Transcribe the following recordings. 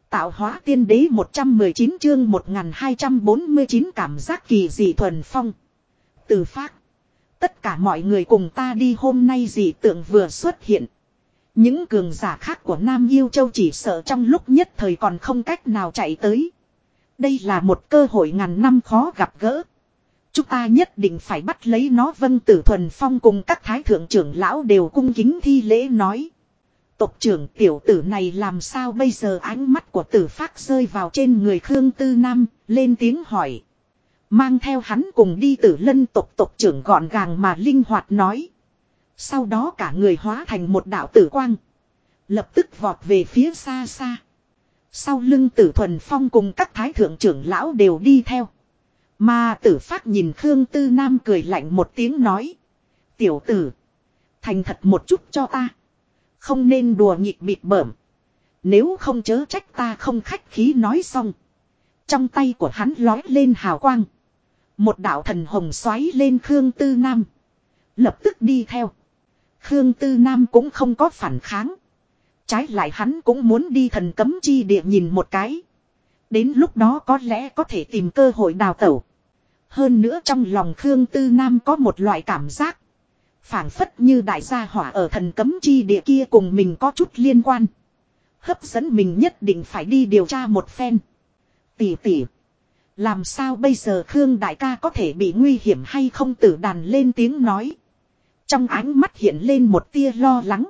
Tạo hóa tiên đế 119 chương 1249 cảm giác kỳ dị thuần phong. Từ phát. Tất cả mọi người cùng ta đi, hôm nay dị tượng vừa xuất hiện. Những cường giả khác của Nam Yêu Châu chỉ sợ trong lúc nhất thời còn không cách nào chạy tới. Đây là một cơ hội ngàn năm khó gặp gỡ. Chúng ta nhất định phải bắt lấy nó. Vân Tử Thuần Phong cùng các thái thượng trưởng lão đều cung kính thi lễ nói. Tộc trưởng, tiểu tử này làm sao bây giờ? Ánh mắt của Tử Phác rơi vào trên người Khương Tư Nam, lên tiếng hỏi. Mang theo hắn cùng đi. Tử Lân tộc tộc trưởng gọn gàng mà linh hoạt nói. Sau đó cả người hóa thành một đạo tử quang. Lập tức vọt về phía xa xa. Sau lưng Tử Thuần Phong cùng các thái thượng trưởng lão đều đi theo. Mà Tử Phác nhìn Khương Tư Nam cười lạnh một tiếng nói. Tiểu tử, thành thật một chút cho ta. Không nên đùa nghịch bịp bợm. Nếu không chớ trách ta không khách khí. Nói xong, trong tay của hắn lói lên hào quang. Một đạo thần hồng xoáy lên Khương Tư Nam. Lập tức đi theo. Khương Tư Nam cũng không có phản kháng. Trái lại hắn cũng muốn đi thần cấm chi địa nhìn một cái. Đến lúc đó có lẽ có thể tìm cơ hội đào tẩu. Hơn nữa trong lòng Khương Tư Nam có một loại cảm giác. Phảng phất như đại gia hỏa ở thần cấm chi địa kia cùng mình có chút liên quan. Hấp dẫn mình nhất định phải đi điều tra một phen. Tỷ tỷ, làm sao bây giờ? Khương đại ca có thể bị nguy hiểm hay không? Tử Đàn lên tiếng nói. Trong ánh mắt hiện lên một tia lo lắng.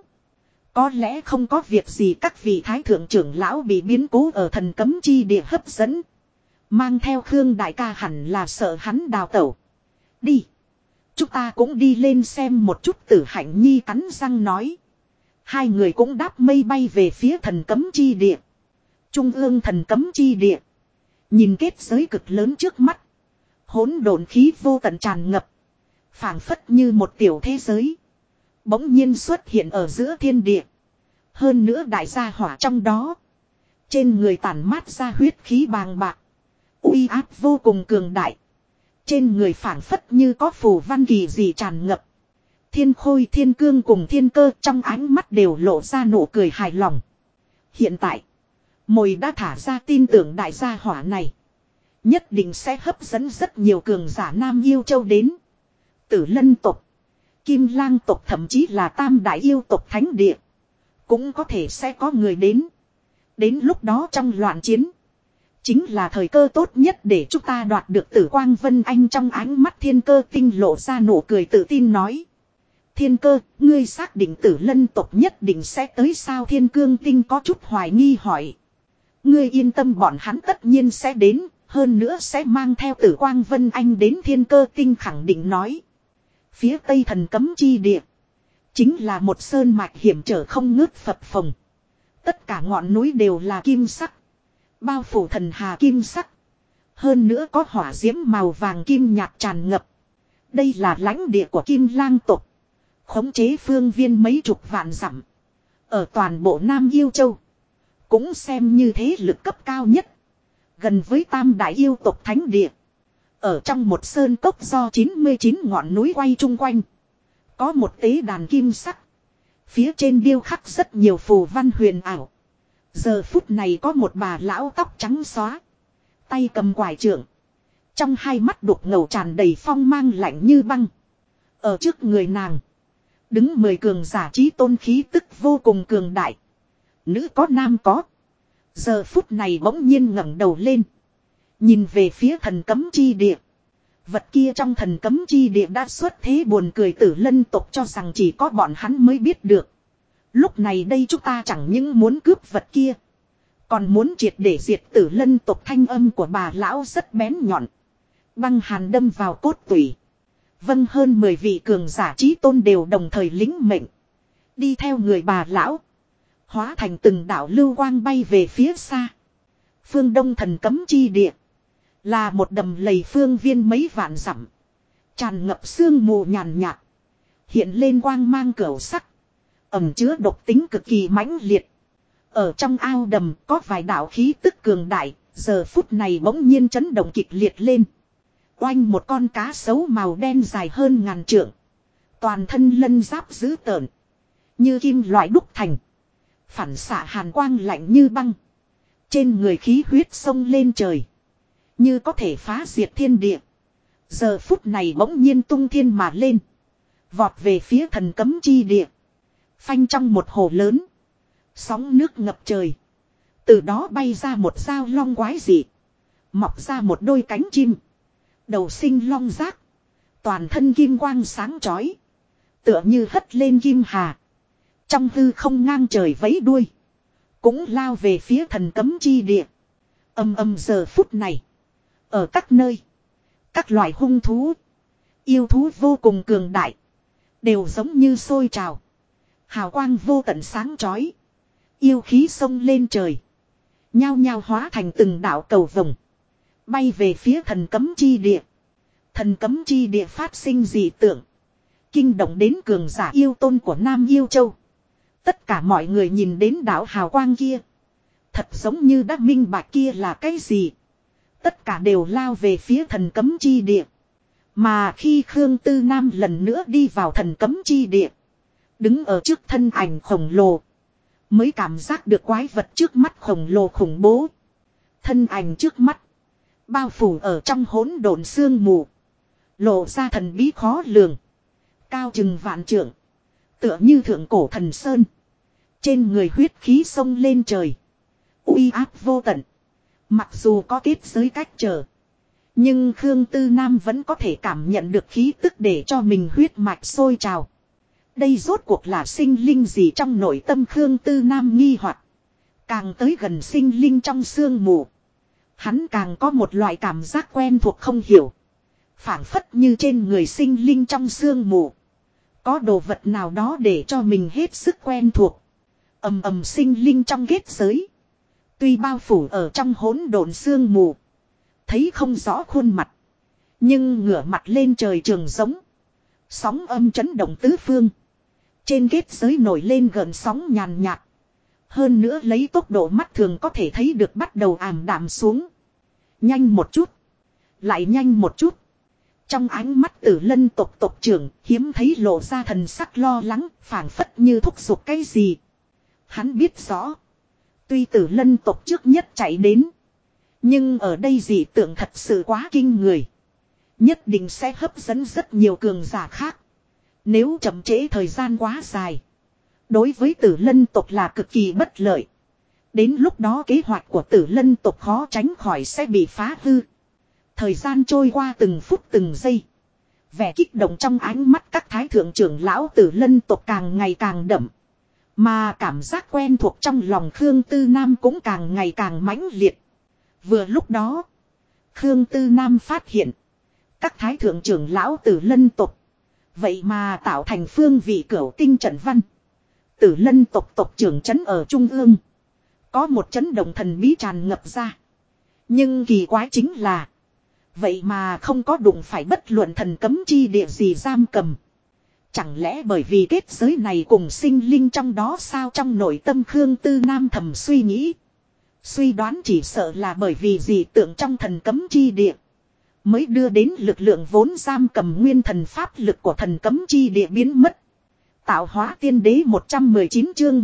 Có lẽ không có việc gì. Các vị thái thượng trưởng lão bị biến cố ở thần cấm chi địa hấp dẫn. Mang theo Khương đại ca hẳn là sợ hắn đào tẩu. Đi. Chúng ta cũng đi lên xem một chút. Tử Hạnh Nhi cắn răng nói. Hai người cũng đáp mây bay về phía thần cấm chi địa. Trung ương thần cấm chi địa. Nhìn kết giới cực lớn trước mắt. Hỗn độn khí vô tận tràn ngập. Phảng phất như một tiểu thế giới. Bỗng nhiên xuất hiện ở giữa thiên địa. Hơn nữa đại gia hỏa trong đó. Trên người tản mát ra huyết khí bàng bạc. Uy áp vô cùng cường đại. Trên người phảng phất như có phù văn kỳ dị tràn ngập. Thiên Khôi, Thiên Cương cùng Thiên Cơ trong ánh mắt đều lộ ra nụ cười hài lòng. Hiện tại, mồi đã thả ra, tin tưởng đại gia hỏa này nhất định sẽ hấp dẫn rất nhiều cường giả Nam Yêu Châu đến. Tử Lân tộc, Kim Lang tộc, thậm chí là Tam Đại yêu tộc thánh địa cũng có thể sẽ có người đến. Đến lúc đó trong loạn chiến chính là thời cơ tốt nhất để chúng ta đoạt được Tử Quang Vân Anh. Trong ánh mắt Thiên Cơ Tinh lộ ra nụ cười tự tin nói. Thiên Cơ, ngươi xác định Tử Lân tộc nhất định sẽ tới sao? Thiên Cương Tinh có chút hoài nghi hỏi. Ngươi yên tâm, bọn hắn tất nhiên sẽ đến, hơn nữa sẽ mang theo Tử Quang Vân Anh đến. Thiên Cơ Tinh khẳng định nói. Phía tây thần cấm chi địa chính là một sơn mạch hiểm trở không ngớt phập phồng. Tất cả ngọn núi đều là kim sắc, bao phủ thần hà kim sắc. Hơn nữa có hỏa diễm màu vàng kim nhạt tràn ngập. Đây là lãnh địa của Kim Lang tộc, khống chế phương viên mấy chục vạn dặm. Ở toàn bộ Nam Yêu Châu cũng xem như thế lực cấp cao nhất, gần với Tam Đại yêu tộc thánh địa. Ở trong một sơn cốc do 99 ngọn núi quay chung quanh, có một tế đàn kim sắc. Phía trên điêu khắc rất nhiều phù văn huyền ảo. Giờ phút này có một bà lão tóc trắng xóa, tay cầm quải trượng, trong hai mắt đục ngầu tràn đầy phong mang lạnh như băng. Ở trước người nàng đứng 10 cường giả chí tôn, khí tức vô cùng cường đại. Nữ có nam có. Giờ phút này bỗng nhiên ngẩng đầu lên, nhìn về phía thần cấm chi địa. Vật kia trong thần cấm chi địa đã xuất thế. Buồn cười, Tử Lân tộc cho rằng chỉ có bọn hắn mới biết được. Lúc này đây chúng ta chẳng những muốn cướp vật kia, còn muốn triệt để diệt Tử Lân tộc. Thanh âm của bà lão rất bén nhọn, băng hàn đâm vào cốt tủy. Vâng, hơn 10 vị cường giả chí tôn đều đồng thời lĩnh mệnh, đi theo người bà lão, hóa thành từng đạo lưu quang bay về phía xa. Phương đông thần cấm chi địa là một đầm lầy phương viên mấy vạn dặm, tràn ngập sương mù nhàn nhạt, hiện lên quang mang cửu sắc, ẩn chứa độc tính cực kỳ mãnh liệt. Ở trong ao đầm có vài đạo khí tức cường đại, giờ phút này bỗng nhiên chấn động kịch liệt lên. Oanh, một con cá sấu màu đen dài hơn ngàn trượng, toàn thân lân giáp dữ tợn, như kim loại đúc thành, phản xạ hàn quang lạnh như băng, Trên người khí huyết sông lên trời. Như có thể phá diệt thiên địa. Giờ phút này bỗng nhiên tung thiên mà lên. Vọt về phía thần cấm chi địa. Phanh trong một hồ lớn. Sóng nước ngập trời. Từ đó bay ra một dao long quái dị. Mọc ra một đôi cánh chim. Đầu sinh long giác. Toàn thân kim quang sáng chói. Tựa như hất lên kim hà. Trong hư không ngang trời vẫy đuôi. Cũng lao về phía thần cấm chi địa. Âm âm giờ phút này. Ở các nơi. Các loài hung thú. Yêu thú vô cùng cường đại. Đều giống như sôi trào. Hào quang vô tận sáng chói. Yêu khí sông lên trời. Nhao nhao hóa thành từng đạo cầu vồng. Bay về phía thần cấm chi địa. Thần cấm chi địa phát sinh dị tượng. Kinh động đến cường giả yêu tôn của Nam Yêu Châu. Tất cả mọi người nhìn đến đạo hào quang kia. Thật giống như đã minh bạch kia là cái gì. Tất cả đều lao về phía thần cấm chi địa. Mà khi Khương Tư Nam lần nữa đi vào thần cấm chi địa. Đứng ở trước thân ảnh khổng lồ. Mới cảm giác được quái vật trước mắt khổng lồ khủng bố. Thân ảnh trước mắt. Bao phủ ở trong hỗn độn sương mù. Lộ ra thần bí khó lường. Cao chừng vạn trượng. Tựa như thượng cổ thần sơn. Trên người huyết khí sông lên trời. Uy áp vô tận. Mặc dù có kết giới cách trở. Nhưng Khương Tư Nam vẫn có thể cảm nhận được khí tức để cho mình huyết mạch sôi trào. Đây rốt cuộc là sinh linh gì trong nội tâm Khương Tư Nam nghi hoặc. Càng tới gần sinh linh trong sương mù. Hắn càng có một loại cảm giác quen thuộc không hiểu. Phảng phất như trên người sinh linh trong sương mù. Có đồ vật nào đó để cho mình hết sức quen thuộc. Ầm ầm sinh linh trong kết giới. Tuy bao phủ ở trong hỗn độn sương mù. Thấy không rõ khuôn mặt. Nhưng ngửa mặt lên trời trường giống. Sóng âm chấn động tứ phương. Trên kết giới nổi lên gợn sóng nhàn nhạt. Hơn nữa lấy tốc độ mắt thường có thể thấy được bắt đầu ảm đạm xuống. Nhanh một chút. Lại nhanh một chút. Trong ánh mắt Tử Lân tộc trưởng hiếm thấy lộ ra thần sắc lo lắng, phảng phất như thúc giục cái gì. Hắn biết rõ. Tuy Tử Lân tộc trước nhất chạy đến. Nhưng ở đây dị tượng thật sự quá kinh người. Nhất định sẽ hấp dẫn rất nhiều cường giả khác. Nếu chậm trễ thời gian quá dài. Đối với Tử Lân tộc là cực kỳ bất lợi. Đến lúc đó kế hoạch của Tử Lân tộc khó tránh khỏi sẽ bị phá hư. Thời gian trôi qua từng phút từng giây. Vẻ kích động trong ánh mắt các thái thượng trưởng lão Tử Lân tộc càng ngày càng đậm. Mà cảm giác quen thuộc trong lòng Khương Tư Nam cũng càng ngày càng mãnh liệt. Vừa lúc đó, Khương Tư Nam phát hiện, các thái thượng trưởng lão Tử Lân tộc, vậy mà tạo thành phương vị cửu tinh trận văn. Tử Lân tộc tộc trưởng trấn ở trung ương, có một chấn động thần bí tràn ngập ra. Nhưng kỳ quái chính là, vậy mà không có đụng phải bất luận thần cấm chi địa gì giam cầm. Chẳng lẽ bởi vì kết giới này cùng sinh linh trong đó sao, trong nội tâm Khương Tư Nam thầm suy nghĩ. Suy đoán chỉ sợ là bởi vì dị tượng trong thần cấm chi địa. Mới đưa đến lực lượng vốn giam cầm nguyên thần pháp lực của thần cấm chi địa biến mất. Tạo hóa tiên đế 119 chương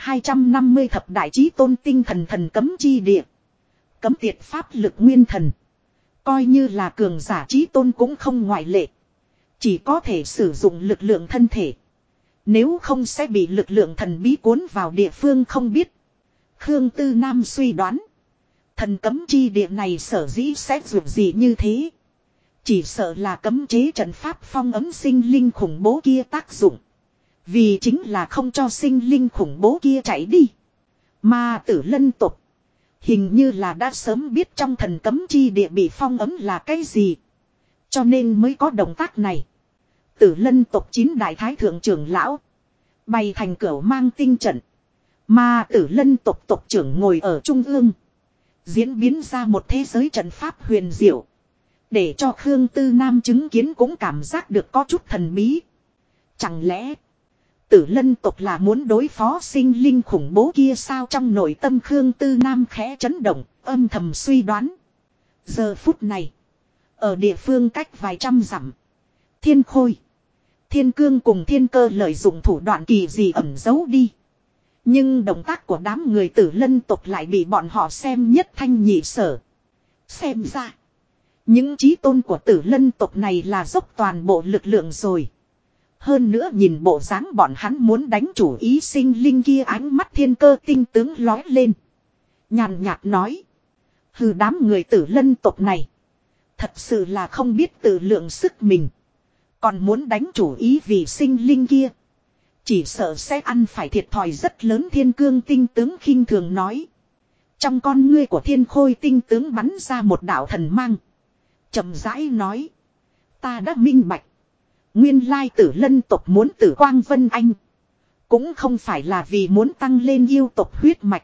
1250 thập đại chí tôn tinh thần thần cấm chi địa. Cấm tiệt pháp lực nguyên thần. Coi như là cường giả chí tôn cũng không ngoại lệ. Chỉ có thể sử dụng lực lượng thân thể. Nếu không sẽ bị lực lượng thần bí cuốn vào địa phương không biết. Khương Tư Nam suy đoán. Thần cấm chi địa này sở dĩ sẽ dù gì như thế. Chỉ sợ là cấm chế trận pháp phong ấm sinh linh khủng bố kia tác dụng. Vì chính là không cho sinh linh khủng bố kia chạy đi. Mà Tử Lân tộc hình như là đã sớm biết trong thần cấm chi địa bị phong ấm là cái gì. Cho nên mới có động tác này. Tử Lân tộc 9 đại thái thượng trưởng lão bày thành cửu mang tinh trận. Mà Tử Lân tộc tộc trưởng ngồi ở trung ương. Diễn biến ra một thế giới trận pháp huyền diệu. Để cho Khương Tư Nam chứng kiến cũng cảm giác được có chút thần bí. Chẳng lẽ Tử Lân tộc là muốn đối phó sinh linh khủng bố kia sao, trong nội tâm Khương Tư Nam khẽ chấn động, âm thầm suy đoán. Giờ phút này, ở địa phương cách vài trăm dặm, Thiên Khôi, Thiên Cương cùng Thiên Cơ lợi dụng thủ đoạn kỳ dị ẩn giấu đi. Nhưng động tác của đám người Tử Lân tộc lại bị bọn họ xem nhất thanh nhị sở. Xem ra, những chí tôn của Tử Lân tộc này là dốc toàn bộ lực lượng rồi. Hơn nữa nhìn bộ dáng bọn hắn muốn đánh chủ ý sinh linh kia, ánh mắt thiên cơ tinh tướng lói lên. Nhàn nhạt nói. Hừ, đám người Tử Lân tộc này thật sự là không biết tự lượng sức mình. Còn muốn đánh chủ ý vì sinh linh kia, chỉ sợ sẽ ăn phải thiệt thòi rất lớn. Thiên cương tinh tướng khinh thường nói. Trong con ngươi của thiên khôi tinh tướng bắn ra một đạo thần mang. Chậm rãi nói. Ta đã minh bạch. Nguyên lai Tử Lân tộc muốn tử Quang Vân Anh, cũng không phải là vì muốn tăng lên yêu tộc huyết mạch,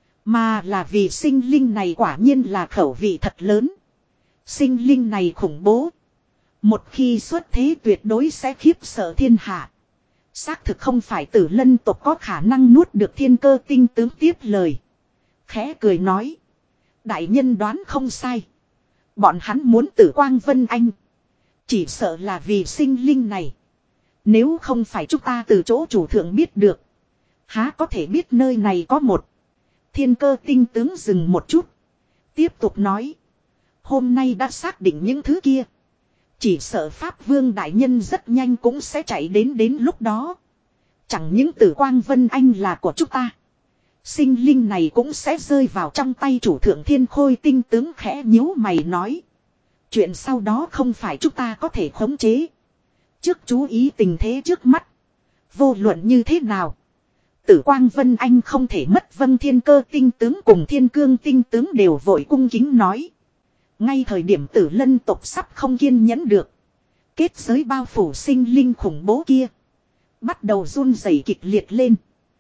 mà là vì sinh linh này quả nhiên là khẩu vị thật lớn. Sinh linh này khủng bố. Một khi xuất thế tuyệt đối sẽ khiếp sợ thiên hạ. Xác thực không phải Tử Lân tộc có khả năng nuốt được. Thiên cơ tinh tướng tiếp lời. Khẽ cười nói. Đại nhân đoán không sai. Bọn hắn muốn tử Quang Vân Anh, chỉ sợ là vì sinh linh này. Nếu không phải chúng ta từ chỗ chủ thượng biết được, há có thể biết nơi này có một. Thiên cơ tinh tướng dừng một chút, tiếp tục nói. Hôm nay đã xác định những thứ kia, chỉ sợ Pháp Vương đại nhân rất nhanh cũng sẽ chạy đến lúc đó. Chẳng những tử Quang Vân Anh là của chúng ta, sinh linh này cũng sẽ rơi vào trong tay chủ thượng. Thiên khôi tinh tướng khẽ nhíu mày nói. Chuyện sau đó không phải chúng ta có thể khống chế. Trước chú ý tình thế trước mắt. Vô luận như thế nào, tử Quang Vân Anh không thể mất. Vâng. Thiên cơ tinh tướng cùng thiên cương tinh tướng đều vội cung kính nói. Ngay thời điểm Tử Lân tộc sắp không kiên nhẫn được, kết giới bao phủ sinh linh khủng bố kia bắt đầu run rẩy kịch liệt lên.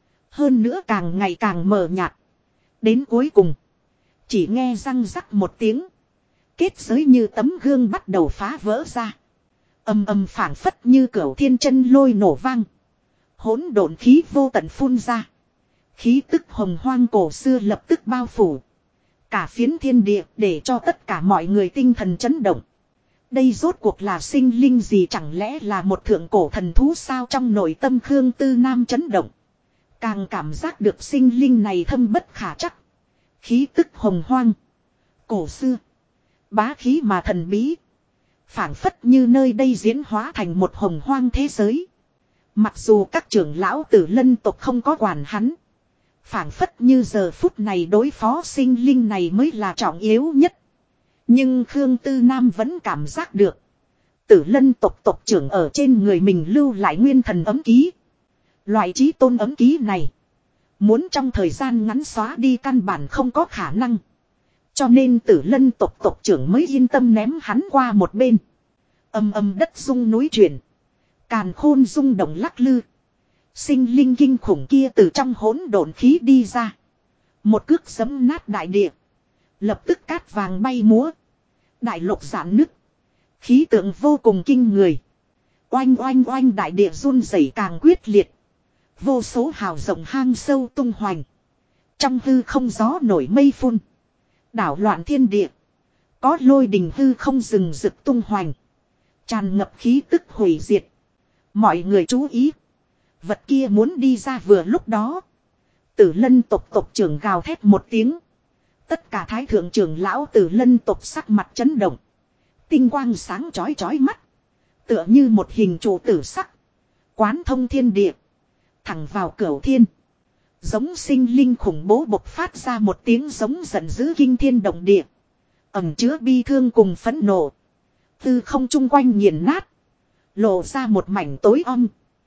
Hơn nữa càng ngày càng mờ nhạt. Đến cuối cùng, chỉ nghe răng rắc một tiếng, kết giới như tấm gương bắt đầu phá vỡ ra. Ầm ầm, phảng phất như cửu thiên chân lôi nổ vang. Hỗn độn khí vô tận phun ra. Khí tức hồng hoang cổ xưa lập tức bao phủ cả phiến thiên địa, để cho tất cả mọi người tinh thần chấn động. Đây rốt cuộc là sinh linh gì? Chẳng lẽ là một thượng cổ thần thú sao? Trong nội tâm Khương Tư Nam chấn động. Càng cảm giác được sinh linh này thâm bất khả trắc. Khí tức hồng hoang cổ xưa, bá khí mà thần bí, phảng phất như nơi đây diễn hóa thành một hồng hoang thế giới. Mặc dù các trưởng lão Tử Lân tộc không có quản hắn, phảng phất như giờ phút này đối phó sinh linh này mới là trọng yếu nhất. Nhưng Khương Tư Nam vẫn cảm giác được Tử Lân tộc tộc trưởng ở trên người mình lưu lại nguyên thần ấm ký. Loại chí tôn ấm ký này, muốn trong thời gian ngắn xóa đi căn bản không có khả năng. Cho nên Tử Lân tộc tộc trưởng mới yên tâm ném hắn qua một bên. Âm âm đất rung núi chuyển, càn khôn rung động lắc lư. Sinh linh kinh khủng kia từ trong hỗn độn khí đi ra, một cước giẫm nát đại địa. Lập tức cát vàng bay múa, đại lục rạn nứt, khí tượng vô cùng kinh người. Oanh oanh oanh, đại địa run rẩy càng quyết liệt. Vô số hào rộng hang sâu tung hoành. Trong hư không gió nổi mây phun, đảo loạn thiên địa. Có lôi đình hư không rừng rực tung hoành, tràn ngập khí tức hủy diệt. Mọi người chú ý, vật kia muốn đi ra. Vừa lúc đó, Tử Lân tộc tộc trưởng gào thét một tiếng. Tất cả thái thượng trưởng lão Tử Lân tộc sắc mặt chấn động. Tinh quang sáng chói chói mắt, tựa như một hình trụ tử sắc, quán thông thiên địa, thẳng vào cửu thiên. Giống sinh linh khủng bố bộc phát ra một tiếng giống giận dữ kinh thiên động địa, ẩn chứa bi thương cùng phẫn nộ. Tư không chung quanh nghiền nát, lộ ra một mảnh tối om.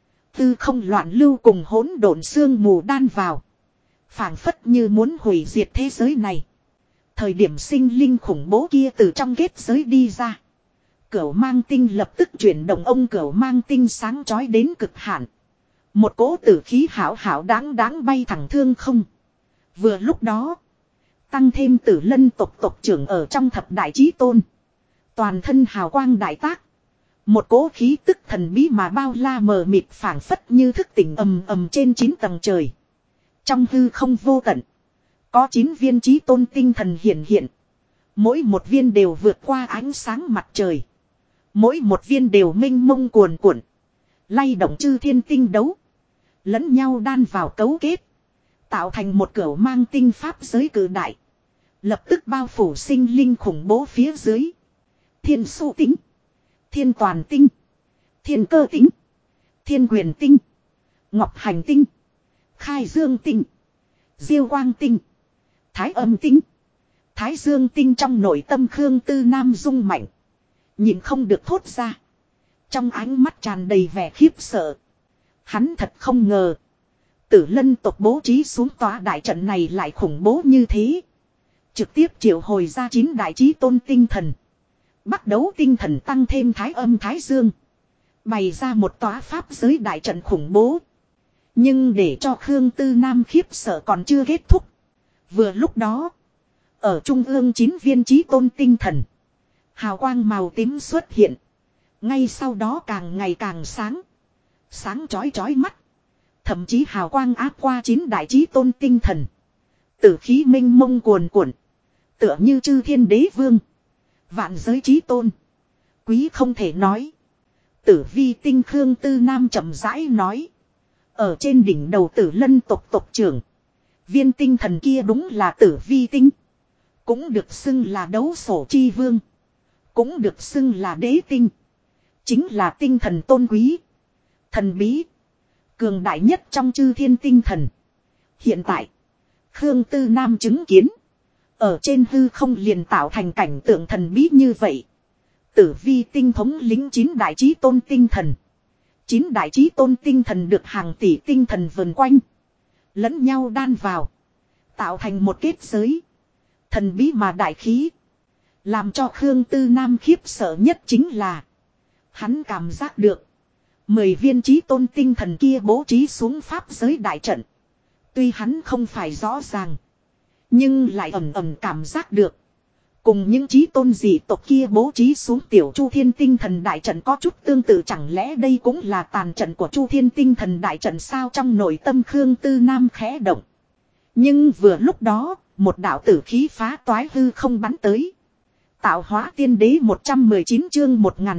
Tư không loạn lưu cùng hỗn độn sương mù đan vào, phảng phất như muốn hủy diệt thế giới này. Thời điểm sinh linh khủng bố kia từ trong kết giới đi ra, Cửu Mang Tinh lập tức chuyển động. Ông Cửu Mang Tinh sáng chói đến cực hạn, một cỗ tử khí hảo hảo đáng đáng bay thẳng thương không. Vừa lúc đó, tăng thêm Tử Lân tộc tộc trưởng ở trong thập đại chí tôn, toàn thân hào quang đại tác. Một cỗ khí tức thần bí mà bao la mờ mịt, phảng phất như thức tỉnh ầm ầm trên 9 tầng trời. Trong hư không vô tận, có 9 viên chí tôn tinh thần hiện hiện. Mỗi một viên đều vượt qua ánh sáng mặt trời. Mỗi một viên đều mênh mông cuồn cuộn, lay động chư thiên tinh đấu, lẫn nhau đan vào cấu kết, Tạo thành một cửu mang tinh pháp giới cử đại. Lập tức bao phủ sinh linh khủng bố phía dưới. Thiên su tinh. Thiên toàn tinh. Thiên cơ tinh. Thiên quyền tinh. Ngọc hành tinh. Khai dương tinh. Diêu quang tinh. Thái âm tinh. Thái dương tinh trong nội tâm Khương Tư Nam rung mạnh. Nhìn không được thốt ra. Trong ánh mắt tràn đầy vẻ khiếp sợ. Hắn thật không ngờ. Tử Lân tộc bố trí xuống tòa đại trận này lại khủng bố như thế. Trực tiếp triệu hồi ra 9 đại chí tôn tinh thần. Bắt đấu tinh thần tăng thêm thái âm thái dương. Bày ra một tòa pháp giới đại trận khủng bố. Nhưng để cho Khương Tư Nam khiếp sợ còn chưa kết thúc. Vừa lúc đó. Ở trung ương 9 viên chí tôn tinh thần. Hào quang màu tím xuất hiện. Ngay sau đó càng ngày càng sáng. Sáng chói chói mắt. Thậm chí hào quang áp qua 9 đại chí tôn tinh thần. Tử khí minh mông cuồn cuộn. Tựa như chư thiên đế vương. Vạn giới chí tôn. Quý không thể nói. Tử vi tinh Khương Tư Nam chậm rãi nói. Ở trên đỉnh đầu Tử Lân tộc tộc trưởng. Viên tinh thần kia đúng là Tử vi tinh. Cũng được xưng là đấu sổ chi vương. Cũng được xưng là đế tinh. Chính là tinh thần tôn quý. Thần bí. Cường đại nhất trong chư thiên tinh thần. Hiện tại. Khương Tư Nam chứng kiến. Ở trên hư không liền tạo thành cảnh tượng thần bí như vậy. Tử vi tinh thống lĩnh 9 đại chí tôn tinh thần. 9 đại chí tôn tinh thần được hàng tỷ tinh thần vần quanh. Lẫn nhau đan vào. Tạo thành một kết giới. Thần bí mà đại khí. Làm cho Khương Tư Nam khiếp sợ nhất chính là. Hắn cảm giác được. 10 viên chí tôn tinh thần kia bố trí xuống pháp giới đại trận. Tuy hắn không phải rõ ràng. Nhưng lại ẩm ẩm cảm giác được. Cùng những chí tôn dị tộc kia bố trí xuống tiểu Chu Thiên tinh thần đại trận có chút tương tự, chẳng lẽ đây cũng là tàn trận của Chu Thiên tinh thần đại trận sao? Trong nội tâm Khương Tư Nam khẽ động. Nhưng vừa lúc đó, một đạo tử khí phá toái hư không bắn tới. Tạo hóa tiên đế 119 chương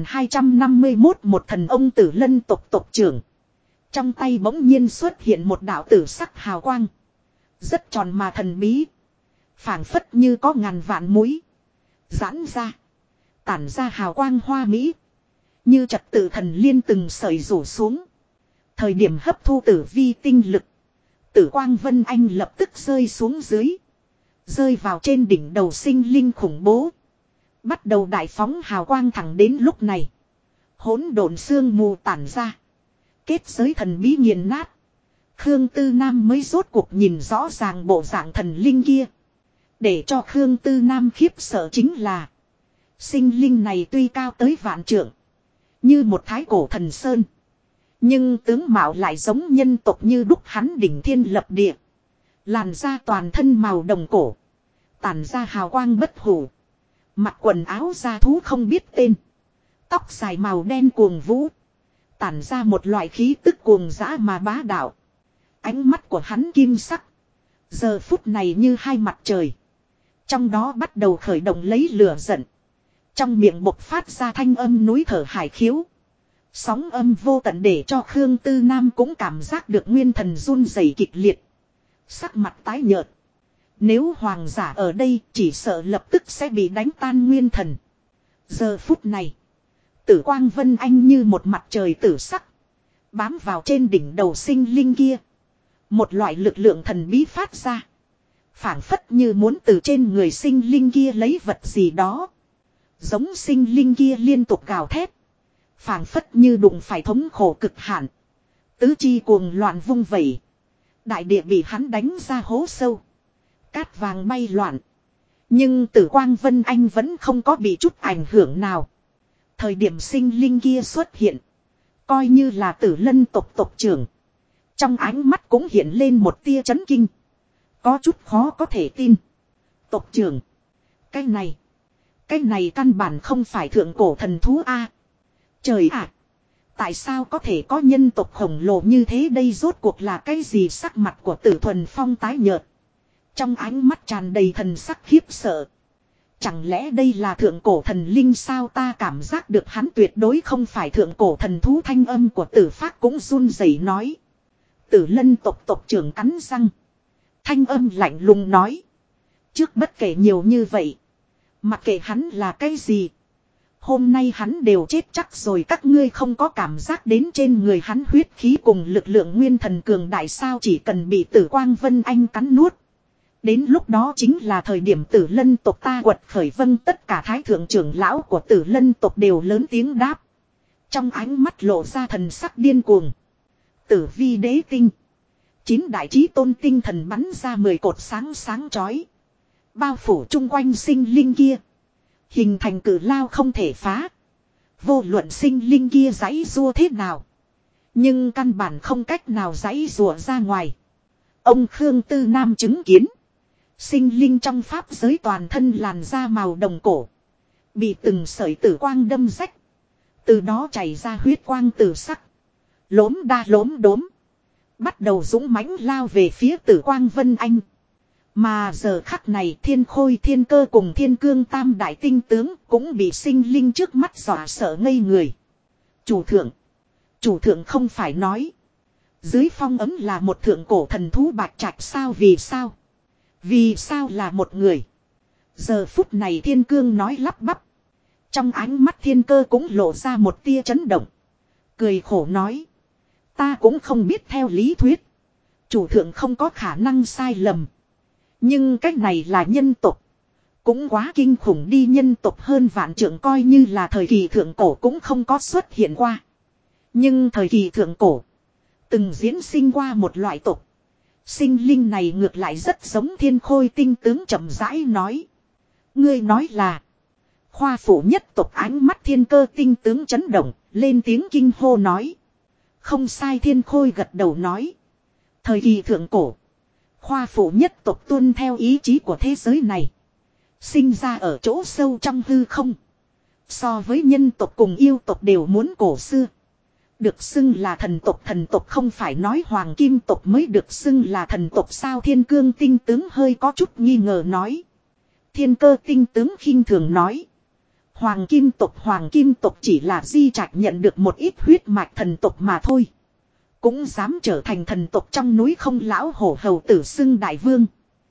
1251 một thần ông Tử Lân tộc tộc trưởng. Trong tay bỗng nhiên xuất hiện một đạo tử sắc hào quang. Rất tròn mà thần bí. Phảng phất như có ngàn vạn mũi. Giãn ra. Tản ra hào quang hoa mỹ. Như trật tự thần liên từng sợi rủ xuống. Thời điểm hấp thu tử vi tinh lực. Tử quang vân anh lập tức rơi xuống dưới. Rơi vào trên đỉnh đầu sinh linh khủng bố. Bắt đầu đại phóng hào quang thẳng đến lúc này. Hỗn độn sương mù tản ra. Kết giới thần bí nghiền nát. Khương Tư Nam mới rốt cuộc nhìn rõ ràng bộ dạng thần linh kia. Để cho Khương Tư Nam khiếp sợ chính là. Sinh linh này tuy cao tới vạn trượng. Như một thái cổ thần sơn. Nhưng tướng mạo lại giống nhân tộc như đúc, hắn đỉnh thiên lập địa. Làn da toàn thân màu đồng cổ. Tản ra hào quang bất hủ. Mặc quần áo da thú không biết tên. Tóc dài màu đen cuồng vũ. Tản ra một loại khí tức cuồng dã mà bá đạo. Ánh mắt của hắn kim sắc. Giờ phút này như hai mặt trời. Trong đó bắt đầu khởi động lấy lửa giận. Trong miệng bộc phát ra thanh âm núi thở hải khiếu. Sóng âm vô tận để cho Khương Tư Nam cũng cảm giác được nguyên thần run rẩy kịch liệt. Sắc mặt tái nhợt. Nếu hoàng giả ở đây chỉ sợ lập tức sẽ bị đánh tan nguyên thần. Giờ phút này. Tử quang vân anh như một mặt trời tử sắc. Bám vào trên đỉnh đầu sinh linh kia. Một loại lực lượng thần bí phát ra. Phảng phất như muốn từ trên người sinh linh kia lấy vật gì đó. Giống sinh linh kia liên tục gào thét. Phảng phất như đụng phải thống khổ cực hạn. Tứ chi cuồng loạn vung vẩy. Đại địa bị hắn đánh ra hố sâu. Cát vàng bay loạn. Nhưng tử quang vân anh vẫn không có bị chút ảnh hưởng nào. Thời điểm sinh linh kia xuất hiện. Coi như là Tử Lân tộc tộc trưởng. Trong ánh mắt cũng hiện lên một tia chấn kinh. Có chút khó có thể tin. Tộc trưởng. Cái này căn bản không phải thượng cổ thần thú a. Trời ạ. Tại sao có thể có nhân tộc khổng lồ như thế đây, rốt cuộc là cái gì? Sắc mặt của Tử Thuần Phong tái nhợt. Trong ánh mắt tràn đầy thần sắc khiếp sợ. Chẳng lẽ đây là thượng cổ thần linh sao? Ta cảm giác được hắn tuyệt đối không phải thượng cổ thần thú. Thanh âm của Tử Phác cũng run rẩy nói. Tử Lân tộc tộc trưởng cắn răng. Thanh âm lạnh lùng nói. Trước bất kể nhiều như vậy. Mặc kệ hắn là cái gì. Hôm nay hắn đều chết chắc rồi, các ngươi không có cảm giác đến trên người hắn huyết khí cùng lực lượng nguyên thần cường đại sao, chỉ cần bị Tử Quang Vân Anh cắn nuốt. Đến lúc đó chính là thời điểm Tử Lân tộc ta quật khởi. Vân, tất cả thái thượng trưởng lão của Tử Lân tộc đều lớn tiếng đáp. Trong ánh mắt lộ ra thần sắc điên cuồng. Tử vi đế tinh. 9 đại chí tôn tinh thần bắn ra 10 cột sáng sáng chói. Bao phủ chung quanh sinh linh kia. Hình thành cử lao không thể phá. Vô luận sinh linh kia giãy giụa thế nào. Nhưng căn bản không cách nào giãy giụa ra ngoài. Ông Khương Tư Nam chứng kiến. Sinh linh trong pháp giới toàn thân làn da màu đồng cổ. Bị từng sợi tử quang đâm rách. Từ đó chảy ra huyết quang tử sắc. Lốm đa lốm đốm. Bắt đầu dũng mãnh lao về phía Tử Quang Vân Anh. Mà giờ khắc này Thiên Khôi, Thiên Cơ cùng Thiên Cương tam đại tinh tướng cũng bị sinh linh trước mắt dọa sợ ngây người. Chủ thượng không phải nói. Dưới phong ấm là một thượng cổ thần thú bạch trạch sao, vì sao? Vì sao là một người? Giờ phút này Thiên Cương nói lắp bắp. Trong ánh mắt Thiên Cơ cũng lộ ra một tia chấn động. Cười khổ nói. Ta cũng không biết, theo lý thuyết. Chủ thượng không có khả năng sai lầm. Nhưng cách này là nhân tộc. Cũng quá kinh khủng đi, nhân tộc hơn vạn trượng coi như là thời kỳ thượng cổ cũng không có xuất hiện qua. Nhưng thời kỳ thượng cổ. Từng diễn sinh qua một loại tộc. Sinh linh này ngược lại rất giống Thiên Khôi tinh tướng chậm rãi nói. Ngươi nói là. Khoa phủ nhất tộc, ánh mắt Thiên Cơ tinh tướng chấn động, lên tiếng kinh hô nói. Không sai, Thiên Khôi gật đầu nói. Thời kỳ thượng cổ. Khoa phủ nhất tộc tuân theo ý chí của thế giới này. Sinh ra ở chỗ sâu trong hư không. So với nhân tộc cùng yêu tộc đều muốn cổ xưa. Được xưng là thần tộc không phải nói hoàng kim tộc mới được xưng là thần tộc sao? Thiên Cương tinh tướng hơi có chút nghi ngờ nói. Thiên Cơ tinh tướng khinh thường nói. Hoàng kim tộc chỉ là di trạch nhận được một ít huyết mạch thần tộc mà thôi. Cũng dám trở thành thần tộc trong núi không lão hổ hầu tử xưng đại vương.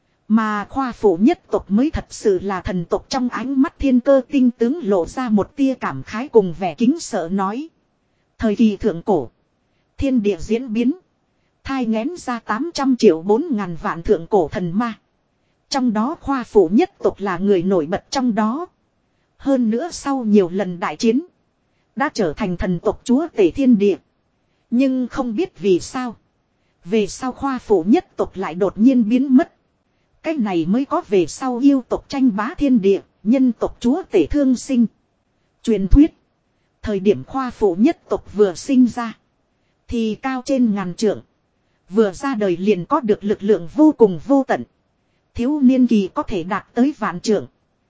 Mà khoa phủ nhất tộc mới thật sự là thần tộc. Trong ánh mắt Thiên Cơ tinh tướng lộ ra một tia cảm khái cùng vẻ kính sợ nói. Thời kỳ thượng cổ. Thiên địa diễn biến. Thai nghén ra 800 triệu 4 ngàn vạn thượng cổ thần ma. Trong đó khoa phủ nhất tộc là người nổi bật trong đó. Hơn nữa sau nhiều lần đại chiến. Đã trở thành thần tộc chúa tể thiên địa. Nhưng không biết vì sao. Về sau khoa phủ nhất tộc lại đột nhiên biến mất. Cái này mới có về sau yêu tộc tranh bá thiên địa. Nhân tộc chúa tể thương sinh. Truyền thuyết. Thời điểm khoa phủ nhất tộc vừa sinh ra. Thì cao trên ngàn trượng. Vừa ra đời liền có được lực lượng vô cùng vô tận. Thiếu niên kỳ có thể đạt tới vạn trượng.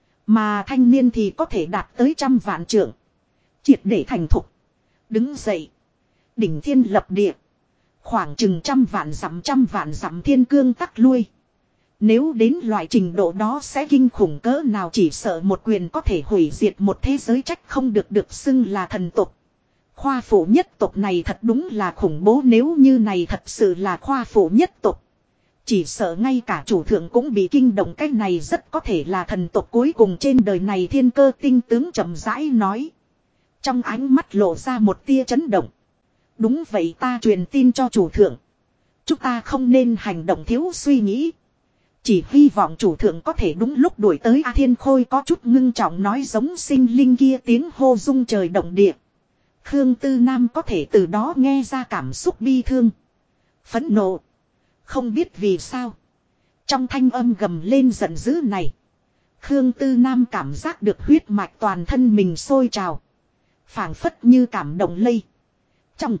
Mà thanh niên thì có thể đạt tới trăm vạn trượng. Triệt để thành thục. Đứng dậy. Đỉnh thiên lập địa. Khoảng chừng trăm vạn dặm thiên cương tắc lui. Nếu đến loại trình độ đó sẽ kinh khủng cỡ nào, chỉ sợ một quyền có thể hủy diệt một thế giới, trách không được xưng là thần tộc. Khoa phủ nhất tộc này thật đúng là khủng bố, nếu như này thật sự là khoa phủ nhất tộc. Chỉ sợ ngay cả chủ thượng cũng bị kinh động, cái này rất có thể là thần tộc cuối cùng trên đời này. Thiên Cơ tinh tướng chậm rãi nói. Trong ánh mắt lộ ra một tia chấn động. Đúng vậy, ta truyền tin cho chủ thượng. Chúng ta không nên hành động thiếu suy nghĩ. Chỉ hy vọng chủ thượng có thể đúng lúc đuổi tới. Thiên Khôi có chút ngưng trọng nói, giống sinh linh kia tiếng hô rung trời động địa. Khương Tư Nam có thể từ đó nghe ra cảm xúc bi thương, phẫn nộ. Không biết vì sao. Trong thanh âm gầm lên giận dữ này. Khương Tư Nam cảm giác được huyết mạch toàn thân mình sôi trào. Phảng phất như cảm động lây. Trong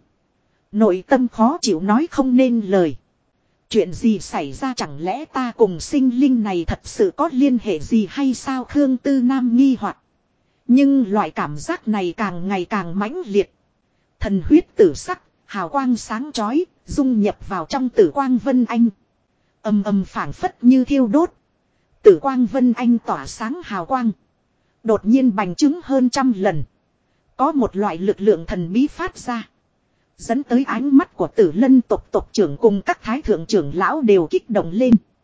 nội tâm khó chịu nói không nên lời. Chuyện gì xảy ra, chẳng lẽ ta cùng sinh linh này thật sự có liên hệ gì hay sao? Khương Tư Nam nghi hoặc. Nhưng loại cảm giác này càng ngày càng mãnh liệt. Thần huyết tử sắc, hào quang sáng chói, dung nhập vào trong Tử Quang Vân Anh. Ầm ầm phảng phất như thiêu đốt. Tử Quang Vân Anh tỏa sáng hào quang. Đột nhiên bành trướng hơn 100 lần. Có một loại lực lượng thần bí phát ra. Dẫn tới ánh mắt của Tử Lân tộc tộc trưởng cùng các thái thượng trưởng lão đều kích động lên.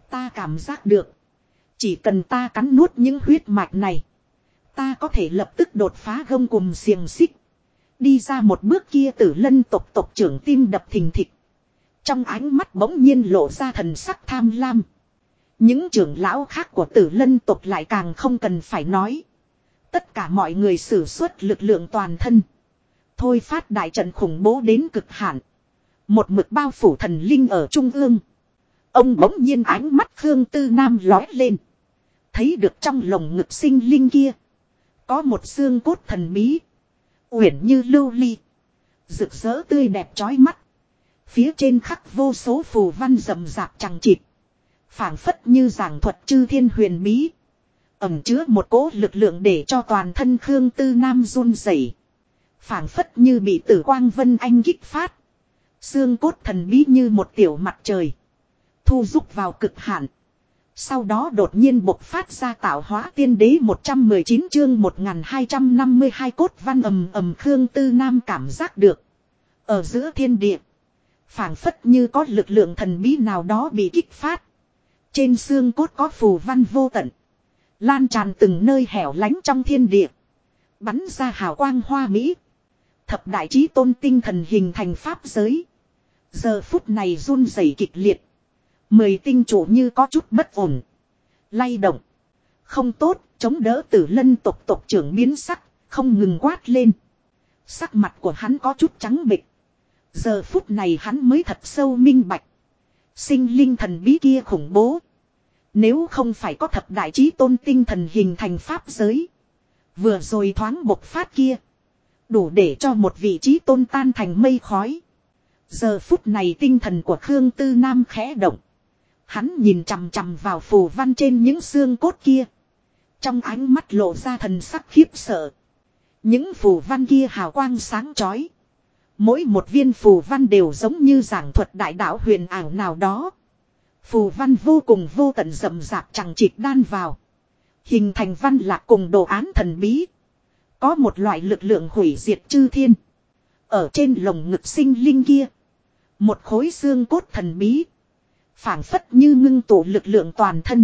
Ta cảm giác được. Chỉ cần ta cắn nuốt những huyết mạch này. Ta có thể lập tức đột phá gông cùm xiềng xích. Đi ra một bước kia Tử Lân tộc tộc trưởng tim đập thình thịch. Trong ánh mắt bỗng nhiên lộ ra thần sắc tham lam. Những trưởng lão khác của Tử Lân tộc lại càng không cần phải nói. Tất cả mọi người sử xuất lực lượng toàn thân. Thôi phát đại trận khủng bố đến cực hạn. Một mực bao phủ thần linh ở trung ương. Ông bỗng nhiên ánh mắt Khương Tư Nam lóe lên. Thấy được trong lồng ngực sinh linh kia. Có một xương cốt thần bí. Uyển như lưu ly. Rực rỡ tươi đẹp chói mắt. Phía trên khắc vô số phù văn rậm rạp chằng chịt. Phảng phất như giảng thuật chư thiên huyền bí. Ẩm chứa một cỗ lực lượng để cho toàn thân Khương Tư Nam run rẩy. Phảng phất như bị Tử Quang Vân Anh kích phát. Xương cốt thần bí như một tiểu mặt trời. Thu rút vào cực hạn. Sau đó đột nhiên bộc phát ra tạo hóa tiên đế 119 chương 1252 cốt văn ầm Khương Tư Nam cảm giác được. Ở giữa thiên địa. Phảng phất như có lực lượng thần bí nào đó bị kích phát. Trên xương cốt có phù văn vô tận. Lan tràn từng nơi hẻo lánh trong thiên địa. Bắn ra hào quang hoa mỹ. Thập đại chí tôn tinh thần hình thành pháp giới. Giờ phút này run rẩy kịch liệt. 10 tinh chủ như có chút bất ổn. Lay động. Không tốt, chống đỡ Tử Lân tộc tộc trưởng biến sắc, không ngừng quát lên. Sắc mặt của hắn có chút trắng bệch. Giờ phút này hắn mới thật sâu minh bạch. Sinh linh thần bí kia khủng bố. Nếu không phải có thập đại chí tôn tinh thần hình thành pháp giới. Vừa rồi thoáng bộc phát kia. Đủ để cho một vị chí tôn tan thành mây khói. Giờ phút này tinh thần của Khương Tư Nam khẽ động. Hắn nhìn chằm chằm vào phù văn trên những xương cốt kia. Trong ánh mắt lộ ra thần sắc khiếp sợ. Những phù văn kia hào quang sáng chói. Mỗi một viên phù văn đều giống như giảng thuật đại đạo huyền ảo nào đó. Phù văn vô cùng vô tận rậm rạp chằng chịt đan vào. Hình thành văn lạc cùng đồ án thần bí. Có một loại lực lượng hủy diệt chư thiên. Ở trên lồng ngực sinh linh kia. Một khối xương cốt thần bí. Phảng phất như ngưng tụ lực lượng toàn thân.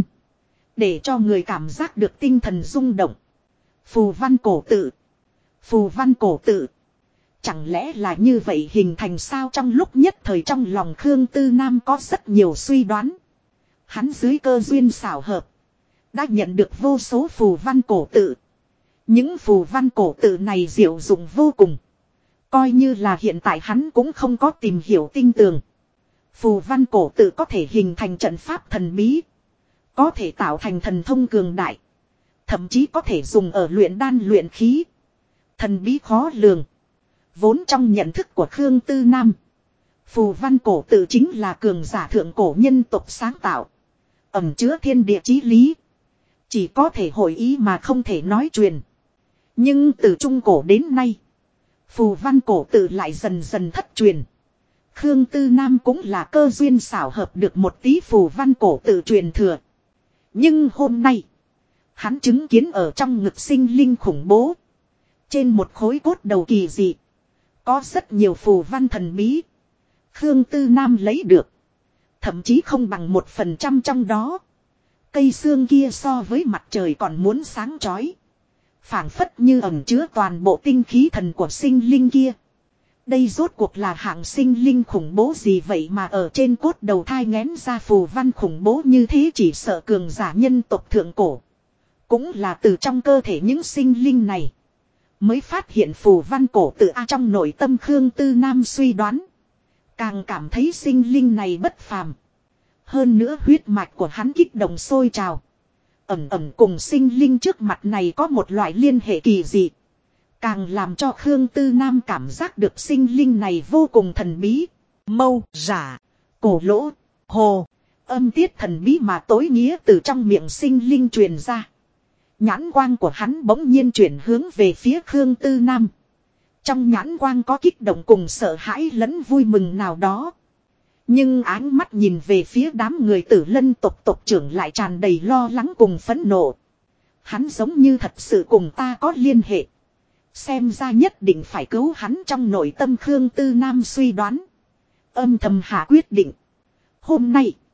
Để cho người cảm giác được tinh thần rung động. Phù văn cổ tự. Phù văn cổ tự. Chẳng lẽ là như vậy hình thành sao trong lúc nhất thời trong lòng Khương Tư Nam có rất nhiều suy đoán. Hắn dưới cơ duyên xảo hợp. Đã nhận được vô số phù văn cổ tự. Những phù văn cổ tự này diệu dụng vô cùng. Coi như là hiện tại hắn cũng không có tìm hiểu tinh tường. Phù văn cổ tự có thể hình thành trận pháp thần bí. Có thể tạo thành thần thông cường đại. Thậm chí có thể dùng ở luyện đan luyện khí. Thần bí khó lường. Vốn trong nhận thức của Khương Tư Nam. Phù văn cổ tự chính là cường giả thượng cổ nhân tộc sáng tạo. Ẩn chứa thiên địa chí lý. Chỉ có thể hội ý mà không thể nói truyền. Nhưng từ trung cổ đến nay. Phù văn cổ tự lại dần dần thất truyền. Khương Tư Nam cũng là cơ duyên xảo hợp được một tí phù văn cổ tự truyền thừa. Nhưng hôm nay. Hắn chứng kiến ở trong ngực sinh linh khủng bố. Trên một khối cốt đầu kỳ dị. Có rất nhiều phù văn thần bí. Khương Tư Nam lấy được. Thậm chí không bằng 1% trong đó. Cây xương kia so với mặt trời còn muốn sáng chói. Phảng phất như ẩn chứa toàn bộ tinh khí thần của sinh linh kia. Đây rốt cuộc là hạng sinh linh khủng bố gì vậy mà ở trên cốt đầu thai ngén ra phù văn khủng bố như thế chỉ sợ cường giả nhân tộc thượng cổ. Cũng là từ trong cơ thể những sinh linh này. Mới phát hiện phù văn cổ tự trong nội tâm Khương Tư Nam suy đoán. Càng cảm thấy sinh linh này bất phàm. Hơn nữa huyết mạch của hắn kích động sôi trào. Ẩm cùng sinh linh trước mặt này có một loại liên hệ kỳ dị. Càng làm cho Khương Tư Nam cảm giác được sinh linh này vô cùng thần bí. Mâu, giả, cổ lỗ, hồ. Âm tiết thần bí mà tối nghĩa từ trong miệng sinh linh truyền ra. Nhãn quang của hắn bỗng nhiên chuyển hướng về phía Khương Tư Nam. Trong nhãn quang có kích động cùng sợ hãi lẫn vui mừng nào đó. Nhưng ánh mắt nhìn về phía đám người Tử Lân tộc tộc trưởng lại tràn đầy lo lắng cùng phẫn nộ. Hắn giống như thật sự cùng ta có liên hệ. Xem ra nhất định phải cứu hắn trong nội tâm Khương Tư Nam suy đoán. Âm thầm hạ quyết định. Hôm nay,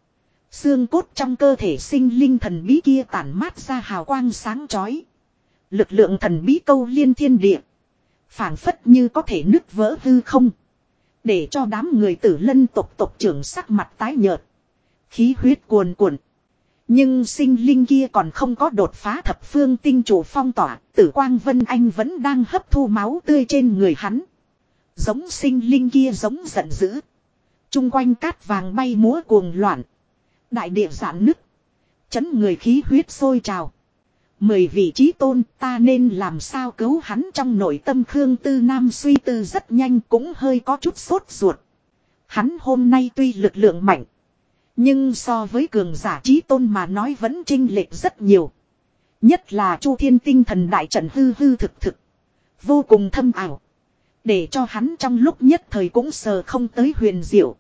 Xương cốt trong cơ thể sinh linh thần bí kia tản mát ra hào quang sáng chói. Lực lượng thần bí câu liên thiên địa. Phảng phất như có thể nứt vỡ hư không. Để cho đám người Tử Lân tộc tộc trưởng sắc mặt tái nhợt. Khí huyết cuồn cuộn. Nhưng sinh linh kia còn không có đột phá thập phương tinh chủ phong tỏa. Tử Quang Vân Anh vẫn đang hấp thu máu tươi trên người hắn. Giống sinh linh kia giống giận dữ. Trung quanh cát vàng bay múa cuồng loạn. Đại địa giãn nứt. Chấn người khí huyết sôi trào. 10 vị trí tôn ta nên làm sao cứu hắn trong nội tâm Khương Tư Nam suy tư rất nhanh cũng hơi có chút sốt ruột. Hắn hôm nay tuy lực lượng mạnh. Nhưng so với cường giả trí tôn mà nói vẫn chênh lệch rất nhiều. Nhất là Chu Thiên tinh thần đại trận hư hư thực thực. Vô cùng thâm ảo. Để cho hắn trong lúc nhất thời cũng sờ không tới huyền diệu.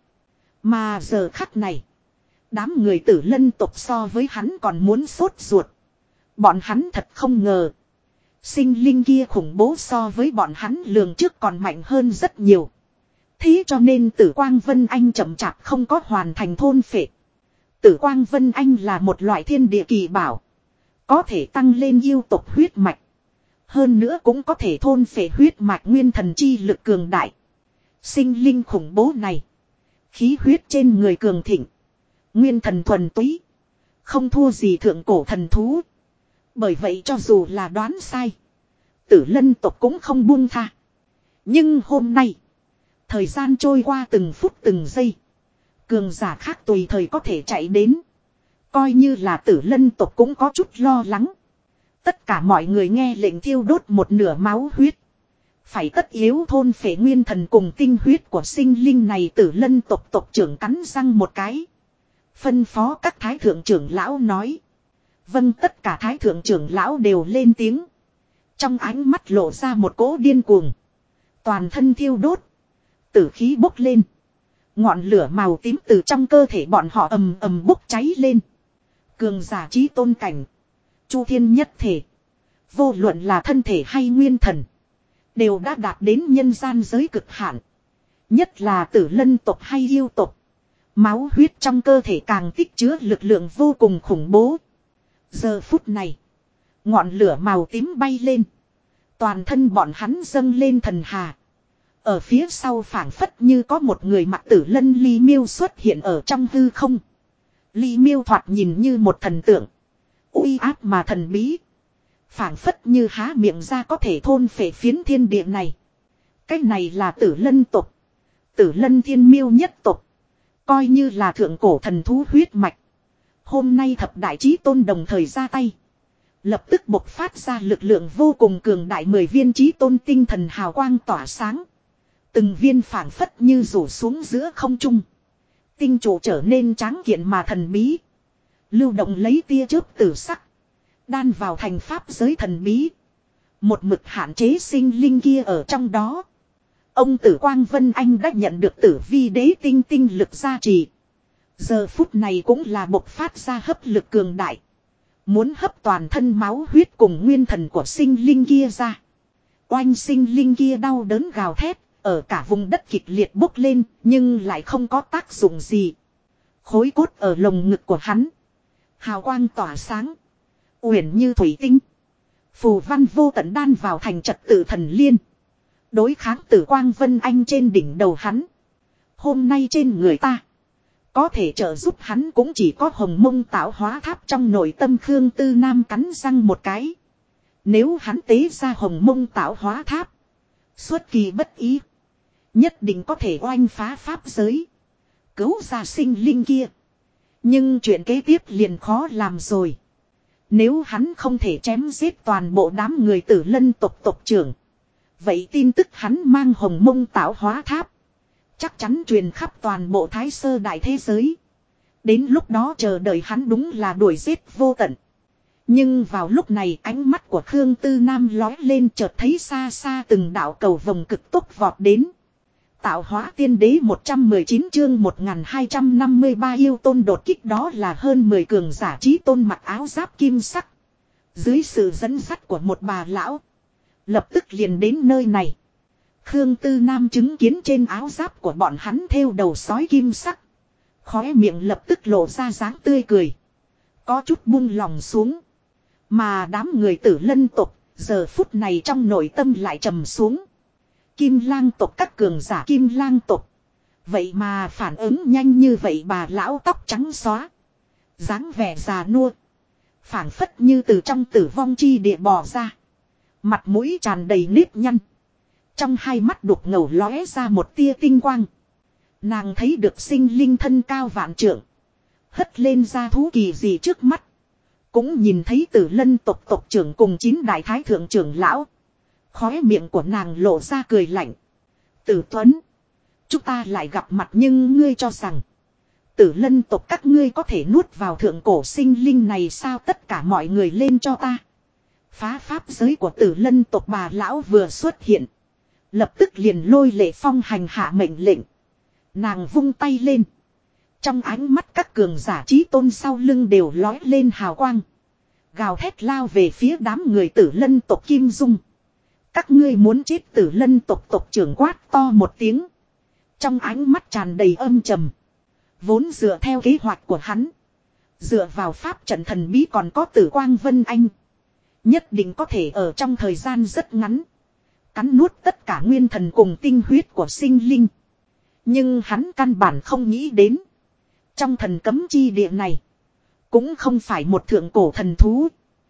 Mà giờ khắc này. Đám người Tử Lân tộc so với hắn còn muốn sốt ruột. Bọn hắn thật không ngờ. Sinh linh kia khủng bố so với bọn hắn lường trước còn mạnh hơn rất nhiều. Thế cho nên Tử Quang Vân Anh chậm chạp không có hoàn thành thôn phệ. Tử Quang Vân Anh là một loại thiên địa kỳ bảo. Có thể tăng lên yêu tộc huyết mạch. Hơn nữa cũng có thể thôn phệ huyết mạch nguyên thần chi lực cường đại. Sinh linh khủng bố này. Khí huyết trên người cường thịnh. Nguyên thần thuần túy. Không thua gì thượng cổ thần thú. Bởi vậy cho dù là đoán sai. Tử Lân tộc cũng không buông tha. Nhưng hôm nay. Thời gian trôi qua từng phút từng giây. Cường giả khác tùy thời có thể chạy đến. Coi như là Tử Lân tộc cũng có chút lo lắng. Tất cả mọi người nghe lệnh thiêu đốt một nửa máu huyết. Phải tất yếu thôn phệ nguyên thần cùng tinh huyết của sinh linh này. Tử Lân tộc tộc trưởng cắn răng một cái. Phân phó các thái thượng trưởng lão nói. Vâng, tất cả thái thượng trưởng lão đều lên tiếng. Trong ánh mắt lộ ra một cỗ điên cuồng. Toàn thân thiêu đốt. Tử khí bốc lên. Ngọn lửa màu tím từ trong cơ thể bọn họ ầm ầm bốc cháy lên. Cường giả trí tôn cảnh. Chu thiên nhất thể. Vô luận là thân thể hay nguyên thần. Đều đã đạt đến nhân gian giới cực hạn. Nhất là Tử Lân tộc hay yêu tộc. Máu huyết trong cơ thể càng tích chứa lực lượng vô cùng khủng bố. Giờ phút này. Ngọn lửa màu tím bay lên. Toàn thân bọn hắn dâng lên thần hà. Ở phía sau phảng phất như có một người mặc Tử Lân Ly Miêu xuất hiện ở trong hư không. Ly Miêu thoạt nhìn như một thần tượng. Uy áp mà thần bí. Phảng phất như há miệng ra có thể thôn phệ phiến thiên địa này. Cái này là Tử Lân tộc. Tử Lân Thiên Miêu nhất tộc. Coi như là thượng cổ thần thú huyết mạch. Hôm nay thập đại chí tôn đồng thời ra tay. Lập tức bộc phát ra lực lượng vô cùng cường đại 10 viên chí tôn tinh thần hào quang tỏa sáng. Từng viên phảng phất như rủ xuống giữa không trung. Tinh chủ trở nên tráng kiện mà thần bí. Lưu động lấy tia chớp tử sắc. Đan vào thành pháp giới thần bí. Một mực hạn chế sinh linh kia ở trong đó. Ông Tử Quang Vân Anh đã nhận được Tử Vi Đế tinh tinh lực gia trì. Giờ phút này cũng là bộc phát ra hấp lực cường đại. Muốn hấp toàn thân máu huyết cùng nguyên thần của sinh linh kia ra. Oanh sinh linh kia đau đớn gào thét. Ở cả vùng đất kịch liệt bốc lên. Nhưng lại không có tác dụng gì. Khối cốt ở lồng ngực của hắn. Hào quang tỏa sáng. Uyển như thủy tinh. Phù văn vô tận đan vào thành trật tự thần liên. Đối kháng Tử Quang Vân Anh trên đỉnh đầu hắn. Hôm nay trên người ta. Có thể trợ giúp hắn cũng chỉ có Hồng Mông tạo hóa tháp trong nội tâm Khương Tư Nam cắn răng một cái. Nếu hắn tế ra Hồng Mông tạo hóa tháp. Xuất kỳ bất ý. Nhất định có thể oanh phá pháp giới. Cứu ra sinh linh kia. Nhưng chuyện kế tiếp liền khó làm rồi. Nếu hắn không thể chém giết toàn bộ đám người Tử Lân tộc tộc trưởng. Vậy tin tức hắn mang Hồng Mông tạo hóa tháp. Chắc chắn truyền khắp toàn bộ Thái Sơ đại thế giới. Đến lúc đó chờ đợi hắn đúng là đuổi giết vô tận. Nhưng vào lúc này ánh mắt của Khương Tư Nam lói lên chợt thấy xa xa từng đạo cầu vồng cực tốc vọt đến. Tạo hóa tiên đế 119 chương 1253 yêu tôn đột kích đó là hơn 10 cường giả trí tôn mặc áo giáp kim sắc. Dưới sự dẫn dắt của một bà lão. Lập tức liền đến nơi này. Khương Tư Nam chứng kiến trên áo giáp của bọn hắn thêu đầu sói kim sắc. Khóe miệng lập tức lộ ra dáng tươi cười. Có chút buông lòng xuống. Mà đám người Tử Lân tộc giờ phút này trong nội tâm lại trầm xuống. Kim Lang tộc các cường giả Kim Lang tộc. Vậy mà phản ứng nhanh như vậy, bà lão tóc trắng xóa. Dáng vẻ già nua. Phảng phất như từ trong tử vong chi địa bò ra. Mặt mũi tràn đầy nếp nhăn. Trong hai mắt đục ngầu lóe ra một tia tinh quang. Nàng thấy được sinh linh thân cao vạn trượng. Hất lên ra thú kỳ gì trước mắt. Cũng nhìn thấy Tử Lân tộc tộc trưởng cùng 9 đại thái thượng trưởng lão. Khóe miệng của nàng lộ ra cười lạnh. Tử Tuấn. Chúng ta lại gặp mặt, nhưng ngươi cho rằng Tử Lân tộc các ngươi có thể nuốt vào thượng cổ sinh linh này sao? Tất cả mọi người lên cho ta. Phá pháp giới của Tử Lân tộc bà lão vừa xuất hiện. Lập tức liền lôi Lệ Phong hành hạ mệnh lệnh. Nàng vung tay lên. Trong ánh mắt các cường giả chí tôn sau lưng đều lói lên hào quang. Gào thét lao về phía đám người Tử Lân tộc Kim Dung. Các ngươi muốn chết! Tử Lân tộc tộc trưởng quát to một tiếng. Trong ánh mắt tràn đầy âm trầm. Vốn dựa theo kế hoạch của hắn. Dựa vào pháp trận thần bí còn có Tử Quang Vân Anh. Nhất định có thể ở trong thời gian rất ngắn. Cắn nuốt tất cả nguyên thần cùng tinh huyết của sinh linh. Nhưng hắn căn bản không nghĩ đến. Trong thần cấm chi địa này. Cũng không phải một thượng cổ thần thú.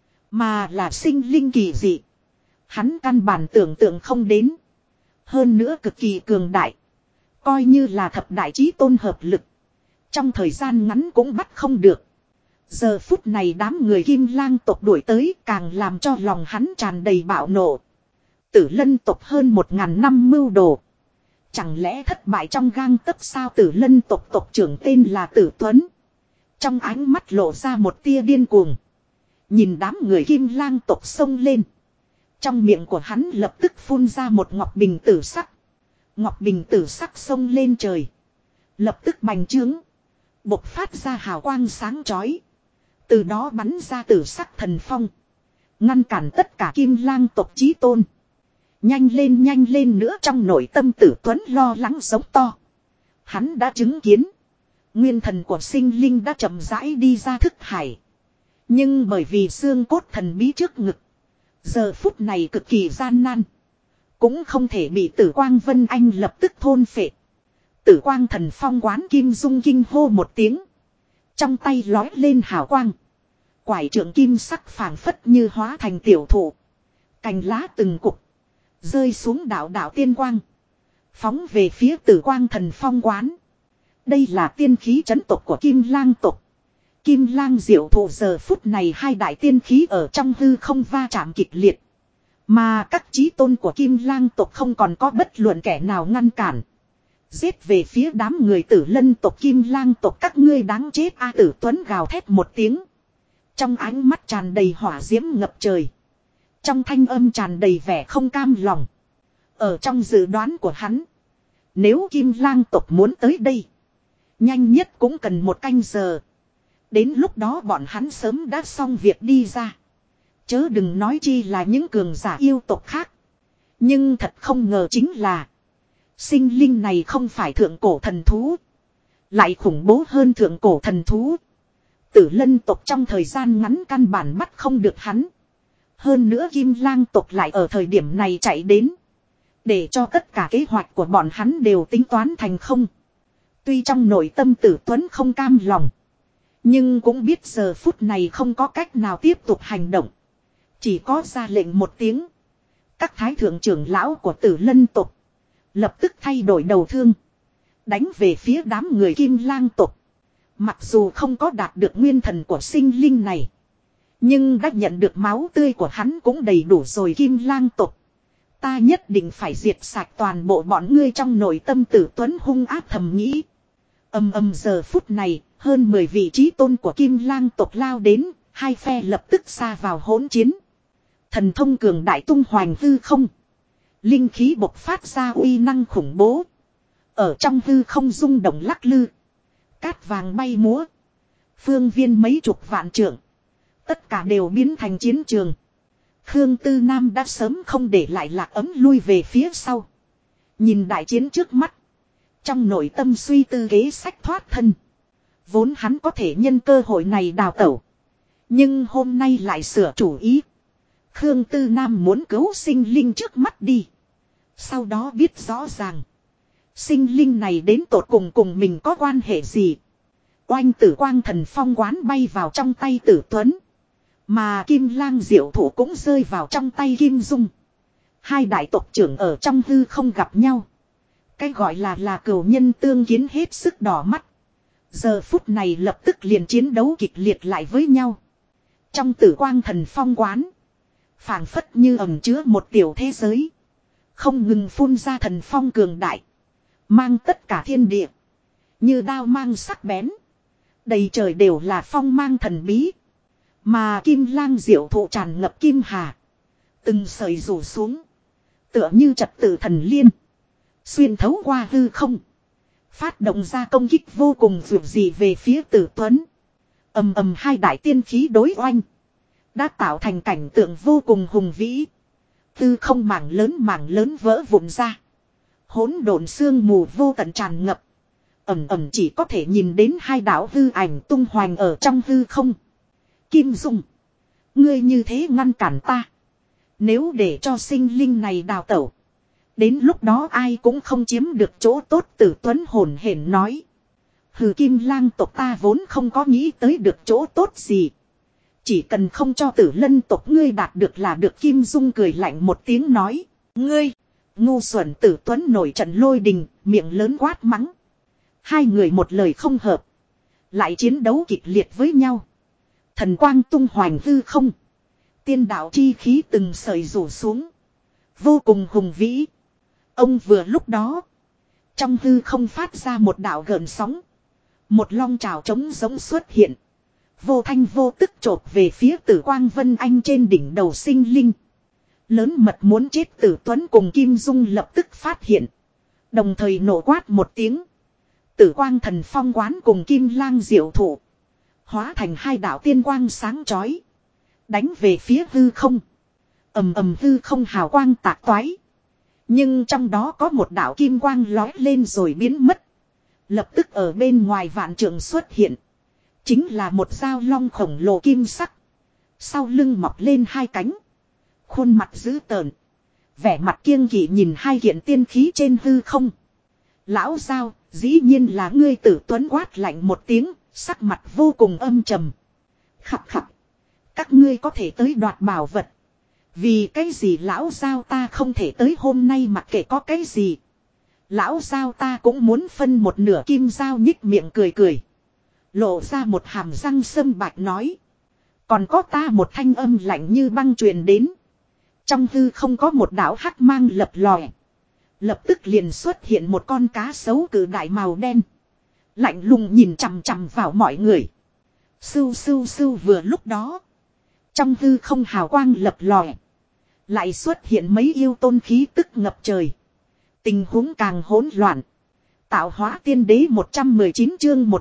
Mà là sinh linh kỳ dị. Hắn căn bản tưởng tượng không đến. Hơn nữa cực kỳ cường đại. Coi như là thập đại chí tôn hợp lực. Trong thời gian ngắn cũng bắt không được. Giờ phút này đám người Kim Lang tộc đuổi tới càng làm cho lòng hắn tràn đầy bạo nộ. Tử Lân tộc hơn 1000 năm mưu đồ. Chẳng lẽ thất bại trong gang tấc sao? Tử Lân tộc tộc trưởng tên là Tử Tuấn. Trong ánh mắt lộ ra một tia điên cuồng. Nhìn đám người Kim Lang tộc xông lên. Trong miệng của hắn lập tức phun ra một ngọc bình tử sắc. Ngọc bình tử sắc xông lên trời. Lập tức bành trướng. Bộc phát ra hào quang sáng chói. Từ đó bắn ra tử sắc thần phong. Ngăn cản tất cả Kim Lang tộc chí tôn. Nhanh lên nữa! Trong nội tâm Tử Tuấn lo lắng giống to. Hắn đã chứng kiến. Nguyên thần của sinh linh đã chậm rãi đi ra thức hải. Nhưng bởi vì xương cốt thần bí trước ngực. Giờ phút này cực kỳ gian nan. Cũng không thể bị Tử Quang Vân Anh lập tức thôn phệ. Tử Quang thần phong quán Kim Dung kinh hô một tiếng. Trong tay lói lên hào quang. Quải trượng kim sắc phảng phất như hóa thành tiểu thụ. Cành lá từng cục. Rơi xuống đạo đạo tiên quang. Phóng về phía Tử Quang thần phong quán. Đây là tiên khí trấn tộc của Kim Lang tộc. Kim Lang diệu thụ giờ phút này hai đại tiên khí ở trong hư không va chạm kịch liệt. Mà các chí tôn của Kim Lang tộc không còn có bất luận kẻ nào ngăn cản. Giết về phía đám người Tử Lân tộc Kim Lang tộc, các ngươi đáng chết a! Tử Tuấn gào thét một tiếng. Trong ánh mắt tràn đầy hỏa diễm ngập trời. Trong thanh âm tràn đầy vẻ không cam lòng. Ở trong dự đoán của hắn. Nếu Kim Lang tộc muốn tới đây. Nhanh nhất cũng cần 1 canh giờ. Đến lúc đó bọn hắn sớm đã xong việc đi ra. Chớ đừng nói chi là những cường giả yêu tộc khác. Nhưng thật không ngờ chính là. Sinh linh này không phải thượng cổ thần thú. Lại khủng bố hơn thượng cổ thần thú. Tử Lân tộc trong thời gian ngắn căn bản bắt không được hắn. Hơn nữa Kim Lang tộc lại ở thời điểm này chạy đến. Để cho tất cả kế hoạch của bọn hắn đều tính toán thành không. Tuy trong nội tâm Tử Tuấn không cam lòng. Nhưng cũng biết giờ phút này không có cách nào tiếp tục hành động. Chỉ có ra lệnh một tiếng. Các thái thượng trưởng lão của Tử Lân tộc lập tức thay đổi đầu thương. Đánh về phía đám người Kim Lang tộc. Mặc dù không có đạt được nguyên thần của sinh linh này. Nhưng đã nhận được máu tươi của hắn cũng đầy đủ rồi. Kim Lang tộc. Ta nhất định phải diệt sạch toàn bộ bọn ngươi. Trong nội tâm Tử Tuấn hung ác thầm nghĩ. Ầm giờ phút này. Hơn 10 vị trí tôn của Kim Lang tộc lao đến. Hai phe lập tức xa vào hỗn chiến. Thần thông cường đại tung hoành hư không. Linh khí bộc phát ra uy năng khủng bố. Ở trong hư không rung động lắc lư. Cát vàng bay múa. Phương viên mấy chục vạn trượng. Tất cả đều biến thành chiến trường. Khương Tư Nam đã sớm không để lại lạc ấm lui về phía sau. Nhìn đại chiến trước mắt. Trong nội tâm suy tư kế sách thoát thân. Vốn hắn có thể nhân cơ hội này đào tẩu. Nhưng hôm nay lại sửa chủ ý. Khương Tư Nam muốn cứu sinh linh trước mắt đi. Sau đó biết rõ ràng. Sinh linh này đến tột cùng mình có quan hệ gì. Oanh Tử Quang Thần Phong quán bay vào trong tay Tử Tuấn. Mà Kim Lang Diệu Thủ cũng rơi vào trong tay Kim Dung. Hai đại tộc trưởng ở trong hư không gặp nhau. Cái gọi là cửu nhân tương kiến hết sức đỏ mắt. Giờ phút này lập tức liền chiến đấu kịch liệt lại với nhau. Trong Tử Quang Thần Phong quán. Phảng phất như ẩn chứa một tiểu thế giới. Không ngừng phun ra thần phong cường đại. Mang tất cả thiên địa. Như đao mang sắc bén. Đầy trời đều là phong mang thần bí. Mà Kim Lang Diệu Thụ tràn ngập kim hà. Từng sợi rủ xuống. Tựa như trật tự thần liên. Xuyên thấu qua hư không. Phát động ra công kích vô cùng dường dị về phía Tử Tuấn. Ầm ầm hai đại tiên khí đối oanh. Đã tạo thành cảnh tượng vô cùng hùng vĩ. Tư không mảng lớn vỡ vụn ra. Hỗn độn sương mù vô tận tràn ngập. Ẩm ẩm chỉ có thể nhìn đến hai đạo hư ảnh tung hoành ở trong hư không. Kim Dung. Ngươi như thế ngăn cản ta. Nếu để cho sinh linh này đào tẩu. Đến lúc đó ai cũng không chiếm được chỗ tốt. Tử Tuấn hồn hển nói. Hừ, Kim Lang tộc ta vốn không có nghĩ tới được chỗ tốt gì. Chỉ cần không cho Tử Lân tộc ngươi đạt được là được. Kim Dung cười lạnh một tiếng nói. Ngươi, ngu xuẩn. Tử Tuấn nổi trận lôi đình, miệng lớn quát mắng. Hai người một lời không hợp. Lại chiến đấu kịch liệt với nhau. Thần quang tung hoành hư không. Tiên đạo chi khí từng sợi rủ xuống. Vô cùng hùng vĩ. Ông vừa lúc đó. Trong hư không phát ra một đạo gợn sóng. Một long trào trống giống xuất hiện. Vô thanh vô tức chộp về phía Tử Quang Vân Anh trên đỉnh đầu sinh linh. Lớn mật muốn chết. Tử Tuấn cùng Kim Dung lập tức phát hiện. Đồng thời nổ quát một tiếng. Tử Quang Thần Phong quán cùng Kim Lang Diệu Thụ. Hóa thành hai đạo tiên quang sáng chói. Đánh về phía hư không. Ầm ầm hư không hào quang tạc toái. Nhưng trong đó có một đạo kim quang lói lên rồi biến mất. Lập tức ở bên ngoài vạn trượng xuất hiện. Chính là một dao long khổng lồ kim sắc. Sau lưng mọc lên hai cánh. Khuôn mặt dữ tợn. Vẻ mặt kiêng kỵ nhìn hai kiện tiên khí trên hư không. Lão dao, dĩ nhiên là ngươi. Tử Tuấn quát lạnh một tiếng, sắc mặt vô cùng âm trầm. Khập khập. Các ngươi có thể tới đoạt bảo vật. Vì cái gì lão giao ta không thể tới? Hôm nay mặc kệ có cái gì. Lão giao ta cũng muốn phân một nửa. Kim Giao nhích miệng cười cười. Lộ ra một hàm răng sâm bạch nói. Còn có ta một thanh âm lạnh như băng truyền đến. Trong hư không có một đạo hắc mang lập lòe. Lập tức liền xuất hiện một con cá sấu cử đại màu đen. Lạnh lùng nhìn chằm chằm vào mọi người. Sưu sưu sưu. Vừa lúc đó. Trong hư không hào quang lập lòe. Lại xuất hiện mấy yêu tôn khí tức ngập trời. Tình huống càng hỗn loạn. Tạo hóa tiên đế 119 chương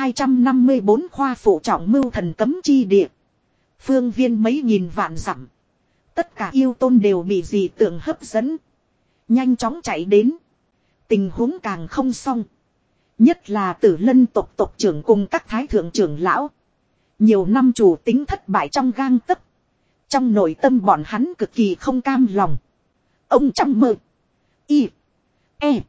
1254 khoa phụ trọng mưu thần cấm chi địa. Phương viên mấy nghìn vạn dặm. Tất cả yêu tôn đều bị dị tượng hấp dẫn. Nhanh chóng chạy đến. Tình huống càng không xong. Nhất là Tử Lân tộc tộc trưởng cùng các thái thượng trưởng lão. Nhiều năm chủ tính thất bại trong gang tấc. Trong nội tâm bọn hắn cực kỳ không cam lòng. Ông trong mơ. Y. E.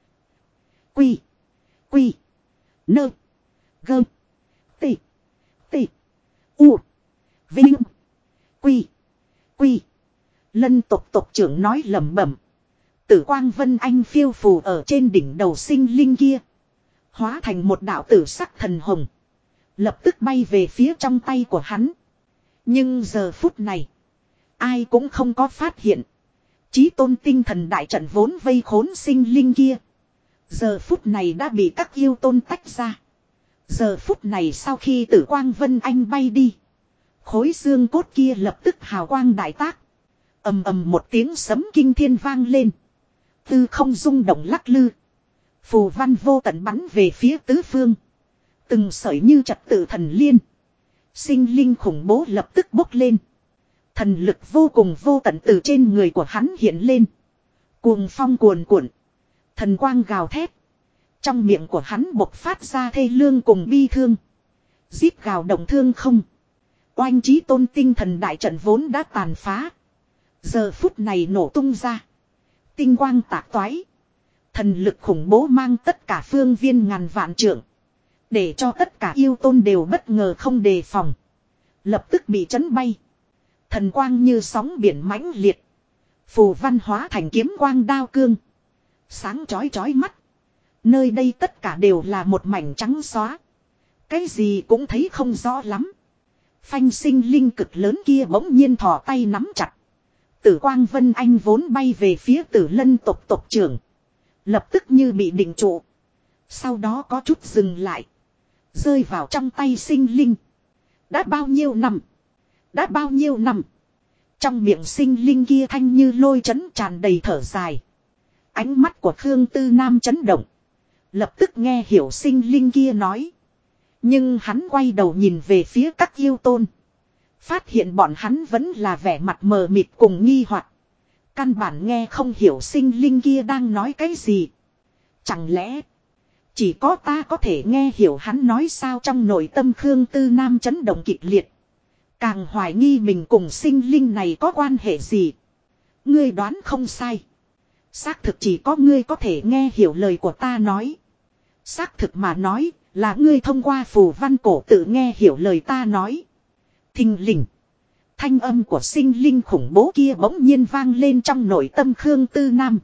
Quy. Quy. Nơ. Gơ. Tị. Tị. U. Vinh. Quy. Quy. Lân tộc tộc trưởng nói lẩm bẩm. Tử Quang Vân Anh phiêu phù ở trên đỉnh đầu sinh linh kia. Hóa thành một đạo tử sắc thần hồng. Lập tức bay về phía trong tay của hắn. Nhưng giờ phút này. Ai cũng không có phát hiện. Chí tôn tinh thần đại trận vốn vây khốn sinh linh kia. Giờ phút này đã bị các yêu tôn tách ra. Giờ phút này sau khi Tử Quang Vân Anh bay đi. Khối xương cốt kia lập tức hào quang đại tác. Ầm ầm một tiếng sấm kinh thiên vang lên. Tư không rung động lắc lư. Phù văn vô tận bắn về phía tứ phương. Từng sợi như trật tự thần liên. Sinh linh khủng bố lập tức bốc lên. Thần lực vô cùng vô tận từ trên người của hắn hiện lên. Cuồng phong cuồn cuộn. Thần quang gào thét. Trong miệng của hắn bộc phát ra thê lương cùng bi thương. Rít gào động thương không. Oanh Chí Tôn tinh thần đại trận vốn đã tàn phá. Giờ phút này nổ tung ra. Tinh quang tạc toái. Thần lực khủng bố mang tất cả phương viên ngàn vạn trượng. Để cho tất cả yêu tôn đều bất ngờ không đề phòng. Lập tức bị chấn bay. Thần quang như sóng biển mãnh liệt. Phù văn hóa thành kiếm quang đao cương. Sáng chói chói mắt. Nơi đây tất cả đều là một mảnh trắng xóa. Cái gì cũng thấy không rõ lắm. Phanh sinh linh cực lớn kia bỗng nhiên thò tay nắm chặt. Tử Quang Vân Anh vốn bay về phía Tử Lân tộc tộc trưởng. Lập tức như bị định trụ. Sau đó có chút dừng lại. Rơi vào trong tay sinh linh. Đã bao nhiêu năm? Đã bao nhiêu năm? Trong miệng sinh linh kia thanh như lôi chấn tràn đầy thở dài. Ánh mắt của Khương Tư Nam chấn động. Lập tức nghe hiểu sinh linh kia nói. Nhưng hắn quay đầu nhìn về phía các yêu tôn. Phát hiện bọn hắn vẫn là vẻ mặt mờ mịt cùng nghi hoặc. Căn bản nghe không hiểu sinh linh kia đang nói cái gì. Chẳng lẽ chỉ có ta có thể nghe hiểu hắn nói sao? Trong nội tâm Khương Tư Nam chấn động kịch liệt. Càng hoài nghi mình cùng sinh linh này có quan hệ gì. Ngươi đoán không sai. Xác thực chỉ có ngươi có thể nghe hiểu lời của ta nói. Xác thực mà nói là ngươi thông qua phù văn cổ tự nghe hiểu lời ta nói. Thình lình. Thanh âm của sinh linh khủng bố kia bỗng nhiên vang lên trong nội tâm Khương Tư Nam.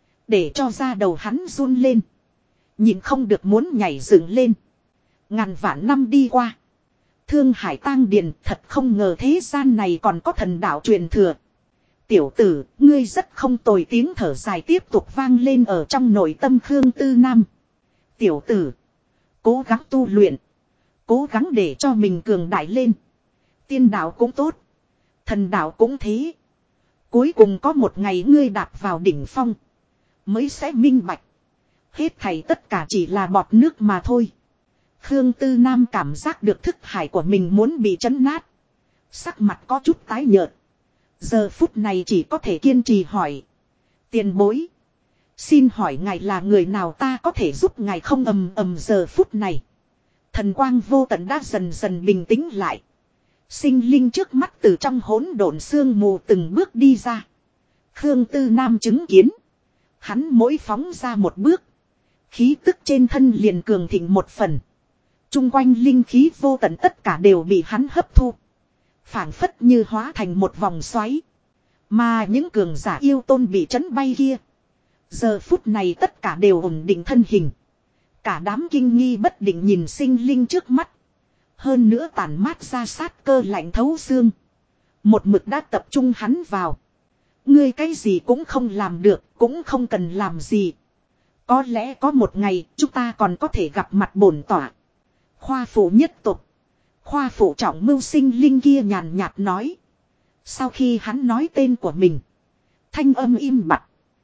Để cho da đầu hắn run lên. Nhìn không được muốn nhảy dựng lên. Ngàn vạn năm đi qua. Thương Hải Tang Điền thật không ngờ thế gian này còn có thần đạo truyền thừa. Tiểu tử, ngươi rất không tồi, tiếng thở dài tiếp tục vang lên ở trong nội tâm Khương Tư Nam. Tiểu tử, cố gắng tu luyện. Cố gắng để cho mình cường đại lên. Tiên đạo cũng tốt. Thần đạo cũng thế. Cuối cùng có một ngày ngươi đạp vào đỉnh phong. Mới sẽ minh bạch. Hết thảy tất cả chỉ là bọt nước mà thôi. Khương Tư Nam cảm giác được thức hải của mình muốn bị chấn nát. Sắc mặt có chút tái nhợt. Giờ phút này chỉ có thể kiên trì hỏi. Tiền bối. Xin hỏi ngài là người nào, ta có thể giúp ngài không? Ầm giờ phút này. Thần quang vô tận đã dần dần bình tĩnh lại. Sinh linh trước mắt từ trong hỗn độn sương mù từng bước đi ra. Khương Tư Nam chứng kiến. Hắn mỗi phóng ra một bước. Khí tức trên thân liền cường thịnh một phần. Trung quanh linh khí vô tận tất cả đều bị hắn hấp thu. Phảng phất như hóa thành một vòng xoáy. Mà những cường giả yêu tôn bị chấn bay kia. Giờ phút này tất cả đều ổn định thân hình. Cả đám kinh nghi bất định nhìn sinh linh trước mắt. Hơn nữa tàn mát ra sát cơ lạnh thấu xương. Một mực đã tập trung hắn vào. Ngươi cái gì cũng không làm được, cũng không cần làm gì. Có lẽ có một ngày chúng ta còn có thể gặp mặt bổn tỏa. Khoa phụ nhất tục. Khoa phụ trọng mưu sinh linh kia nhàn nhạt nói. Sau khi hắn nói tên của mình. Thanh âm im bặt.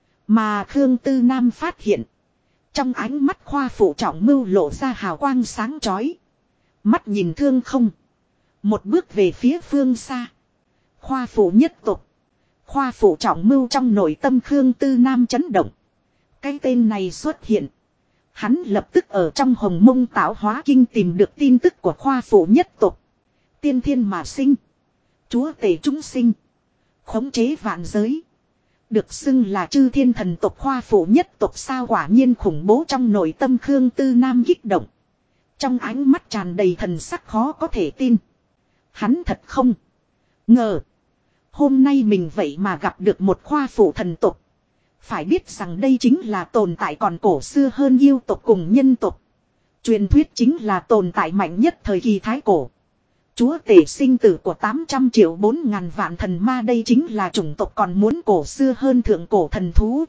Mà Khương Tư Nam phát hiện. Trong ánh mắt khoa phụ trọng mưu lộ ra hào quang sáng chói. Mắt nhìn thương không. Một bước về phía phương xa. Khoa phụ nhất tục. Khoa phụ trọng mưu trong nội tâm Khương Tư Nam chấn động. Cái tên này xuất hiện. Hắn lập tức ở trong Hồng Mông Tạo Hóa Kinh tìm được tin tức của khoa phụ nhất tục. Tiên thiên mà sinh. Chúa tể chúng sinh. Khống chế vạn giới. Được xưng là chư thiên thần tộc khoa phụ nhất tộc sao, quả nhiên khủng bố. Trong nội tâm Khương Tư Nam kích động. Trong ánh mắt tràn đầy thần sắc khó có thể tin. Hắn thật không ngờ. Hôm nay mình vậy mà gặp được một khoa phụ thần tộc. Phải biết rằng đây chính là tồn tại còn cổ xưa hơn yêu tộc cùng nhân tộc. Truyền thuyết chính là tồn tại mạnh nhất thời kỳ thái cổ. Chúa tể sinh tử của 800 triệu 4 ngàn vạn thần ma, đây chính là chủng tộc còn muốn cổ xưa hơn thượng cổ thần thú.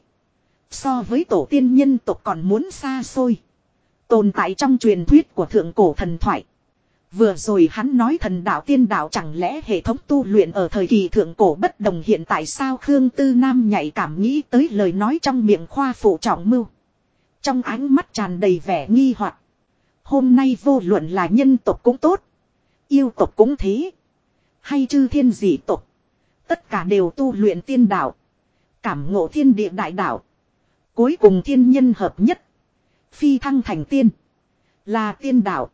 So với tổ tiên nhân tộc còn muốn xa xôi. Tồn tại trong truyền thuyết của thượng cổ thần thoại. Vừa rồi hắn nói thần đạo tiên đạo, chẳng lẽ hệ thống tu luyện ở thời kỳ thượng cổ bất đồng hiện tại sao? Khương Tư Nam nhạy cảm nghĩ tới lời nói trong miệng khoa phụ trọng mưu. Trong ánh mắt tràn đầy vẻ nghi hoặc. Hôm nay vô luận là nhân tộc cũng tốt, yêu tộc cũng thế, hay chư thiên dị tộc, tất cả đều tu luyện tiên đạo, cảm ngộ thiên địa đại đạo, cuối cùng thiên nhân hợp nhất, Phi thăng thành tiên. Là tiên đạo.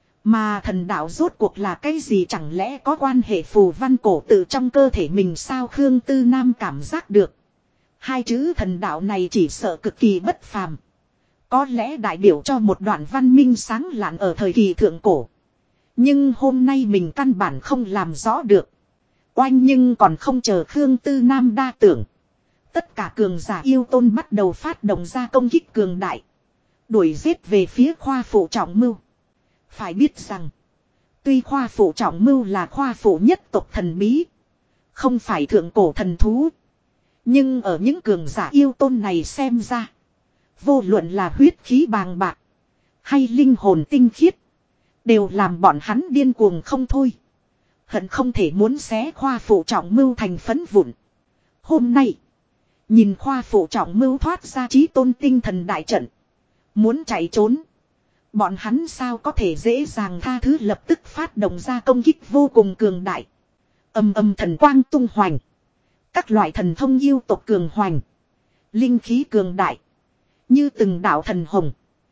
Mà thần đạo rốt cuộc là cái gì, chẳng lẽ có quan hệ phù văn cổ tự trong cơ thể mình sao? Khương Tư Nam cảm giác được. Hai chữ thần đạo này chỉ sợ cực kỳ bất phàm. Có lẽ đại biểu cho một đoạn văn minh sáng lạn ở thời kỳ thượng cổ. Nhưng hôm nay mình căn bản không làm rõ được. Oanh, nhưng còn không chờ Khương Tư Nam đa tưởng. Tất cả cường giả yêu tôn bắt đầu phát động ra công kích cường đại. Đuổi giết về phía khoa phụ trọng mưu. Phải biết rằng. Tuy khoa phụ trọng mưu là khoa phụ nhất tộc thần bí. Không phải thượng cổ thần thú. Nhưng ở những cường giả yêu tôn này xem ra. Vô luận là huyết khí bàng bạc. Hay linh hồn tinh khiết. Đều làm bọn hắn điên cuồng không thôi. Hận không thể muốn xé khoa phụ trọng mưu thành phấn vụn. Hôm nay. Nhìn khoa phụ trọng mưu thoát ra chí tôn tinh thần đại trận. Muốn chạy trốn. Bọn hắn sao có thể dễ dàng tha thứ, lập tức phát động ra công kích vô cùng cường đại. Âm âm thần quang tung hoành. Các loại thần thông yêu tộc cường hoành. Linh khí cường đại. Như từng đạo thần hồng.